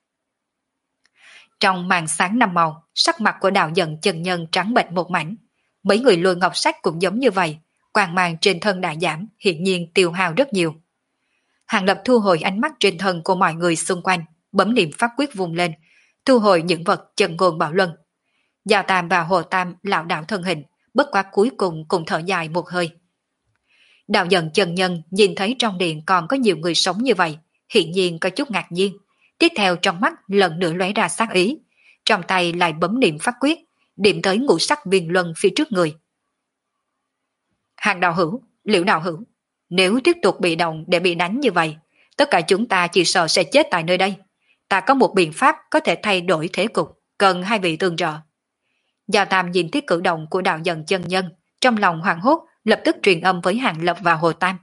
Trong màn sáng 5 màu, sắc mặt của đạo dần chân nhân trắng bệch một mảnh. Mấy người lôi ngọc sách cũng giống như vậy, quang mang trên thân đã giảm, hiển nhiên tiêu hao rất nhiều. Hàng Lập thu hồi ánh mắt trên thân của mọi người xung quanh, bấm niệm pháp quyết vùng lên, thu hồi những vật chân ngôn bảo luân. Giao Tam và Hồ Tam lảo đảo thân hình, bất quá cuối cùng cùng thở dài một hơi. Đạo Dần chân nhân nhìn thấy trong điện còn có nhiều người sống như vậy, hiển nhiên có chút ngạc nhiên. Tiếp theo trong mắt lần nữa lóe ra sát ý, trong tay lại bấm niệm pháp quyết, điểm tới ngũ sắc viên luân phía trước người. Hàng đạo hữu, Liễu đạo hữu, nếu tiếp tục bị động để bị đánh như vậy, tất cả chúng ta chỉ sợ sẽ chết tại nơi đây. Ta có một biện pháp có thể thay đổi thế cục, cần hai vị tương trợ. Giao Tam nhìn thấy cử động của Đạo Dần chân nhân, trong lòng hoảng hốt, lập tức truyền âm với Hàng Lập và Hồ Tam.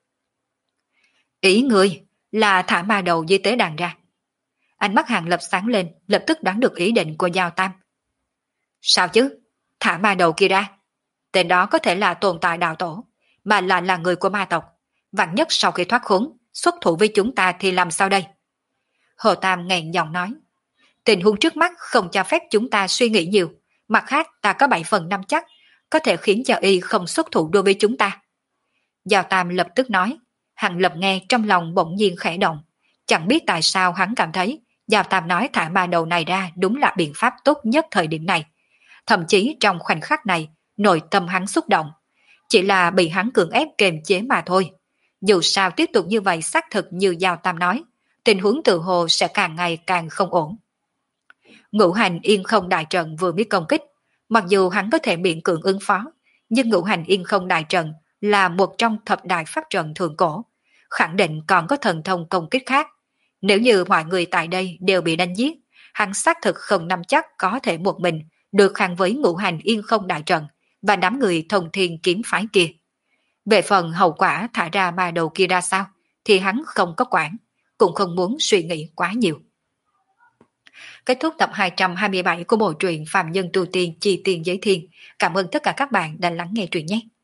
Ý ngươi là thả ma đầu dưới tế đàn ra. Ánh mắt Hàng Lập sáng lên, lập tức đoán được ý định của Giao Tam. Sao chứ? Thả ma đầu kia ra. Tên đó có thể là tồn tại đạo tổ, mà là người của ma tộc. Vạn nhất sau khi thoát khốn, xuất thủ với chúng ta thì làm sao đây? Hồ Tam nghẹn giọng nói. Tình huống trước mắt không cho phép chúng ta suy nghĩ nhiều. Mặt khác ta có 7 phần 5 chắc, có thể khiến cho y không xuất thủ đối với chúng ta. Giao Tam lập tức nói. Hàng Lập nghe trong lòng bỗng nhiên khẽ động. Chẳng biết tại sao hắn cảm thấy Giao Tam nói thả ma đầu này ra đúng là biện pháp tốt nhất thời điểm này. Thậm chí trong khoảnh khắc này, nội tâm hắn xúc động. Chỉ là bị hắn cưỡng ép kềm chế mà thôi. Dù sao tiếp tục như vậy xác thực như Giao Tam nói, tình huống tự hồ sẽ càng ngày càng không ổn. Ngũ hành yên không đại trận vừa mới công kích, mặc dù hắn có thể miễn cưỡng ứng phó, nhưng ngũ hành yên không đại trận là một trong thập đại pháp trận thượng cổ, khẳng định còn có thần thông công kích khác. Nếu như mọi người tại đây đều bị đánh giết, hắn xác thực không nắm chắc có thể một mình được kháng với ngũ hành yên không đại trận và đám người thông thiên kiếm phái kia. Về phần hậu quả thả ra ma đầu kia ra sao, thì hắn không có quản, cũng không muốn suy nghĩ quá nhiều. Kết thúc tập 227 của bộ truyện Phạm Nhân Tu Tiên Chi Tiên Giới Thiên. Cảm ơn tất cả các bạn đã lắng nghe truyện nhé.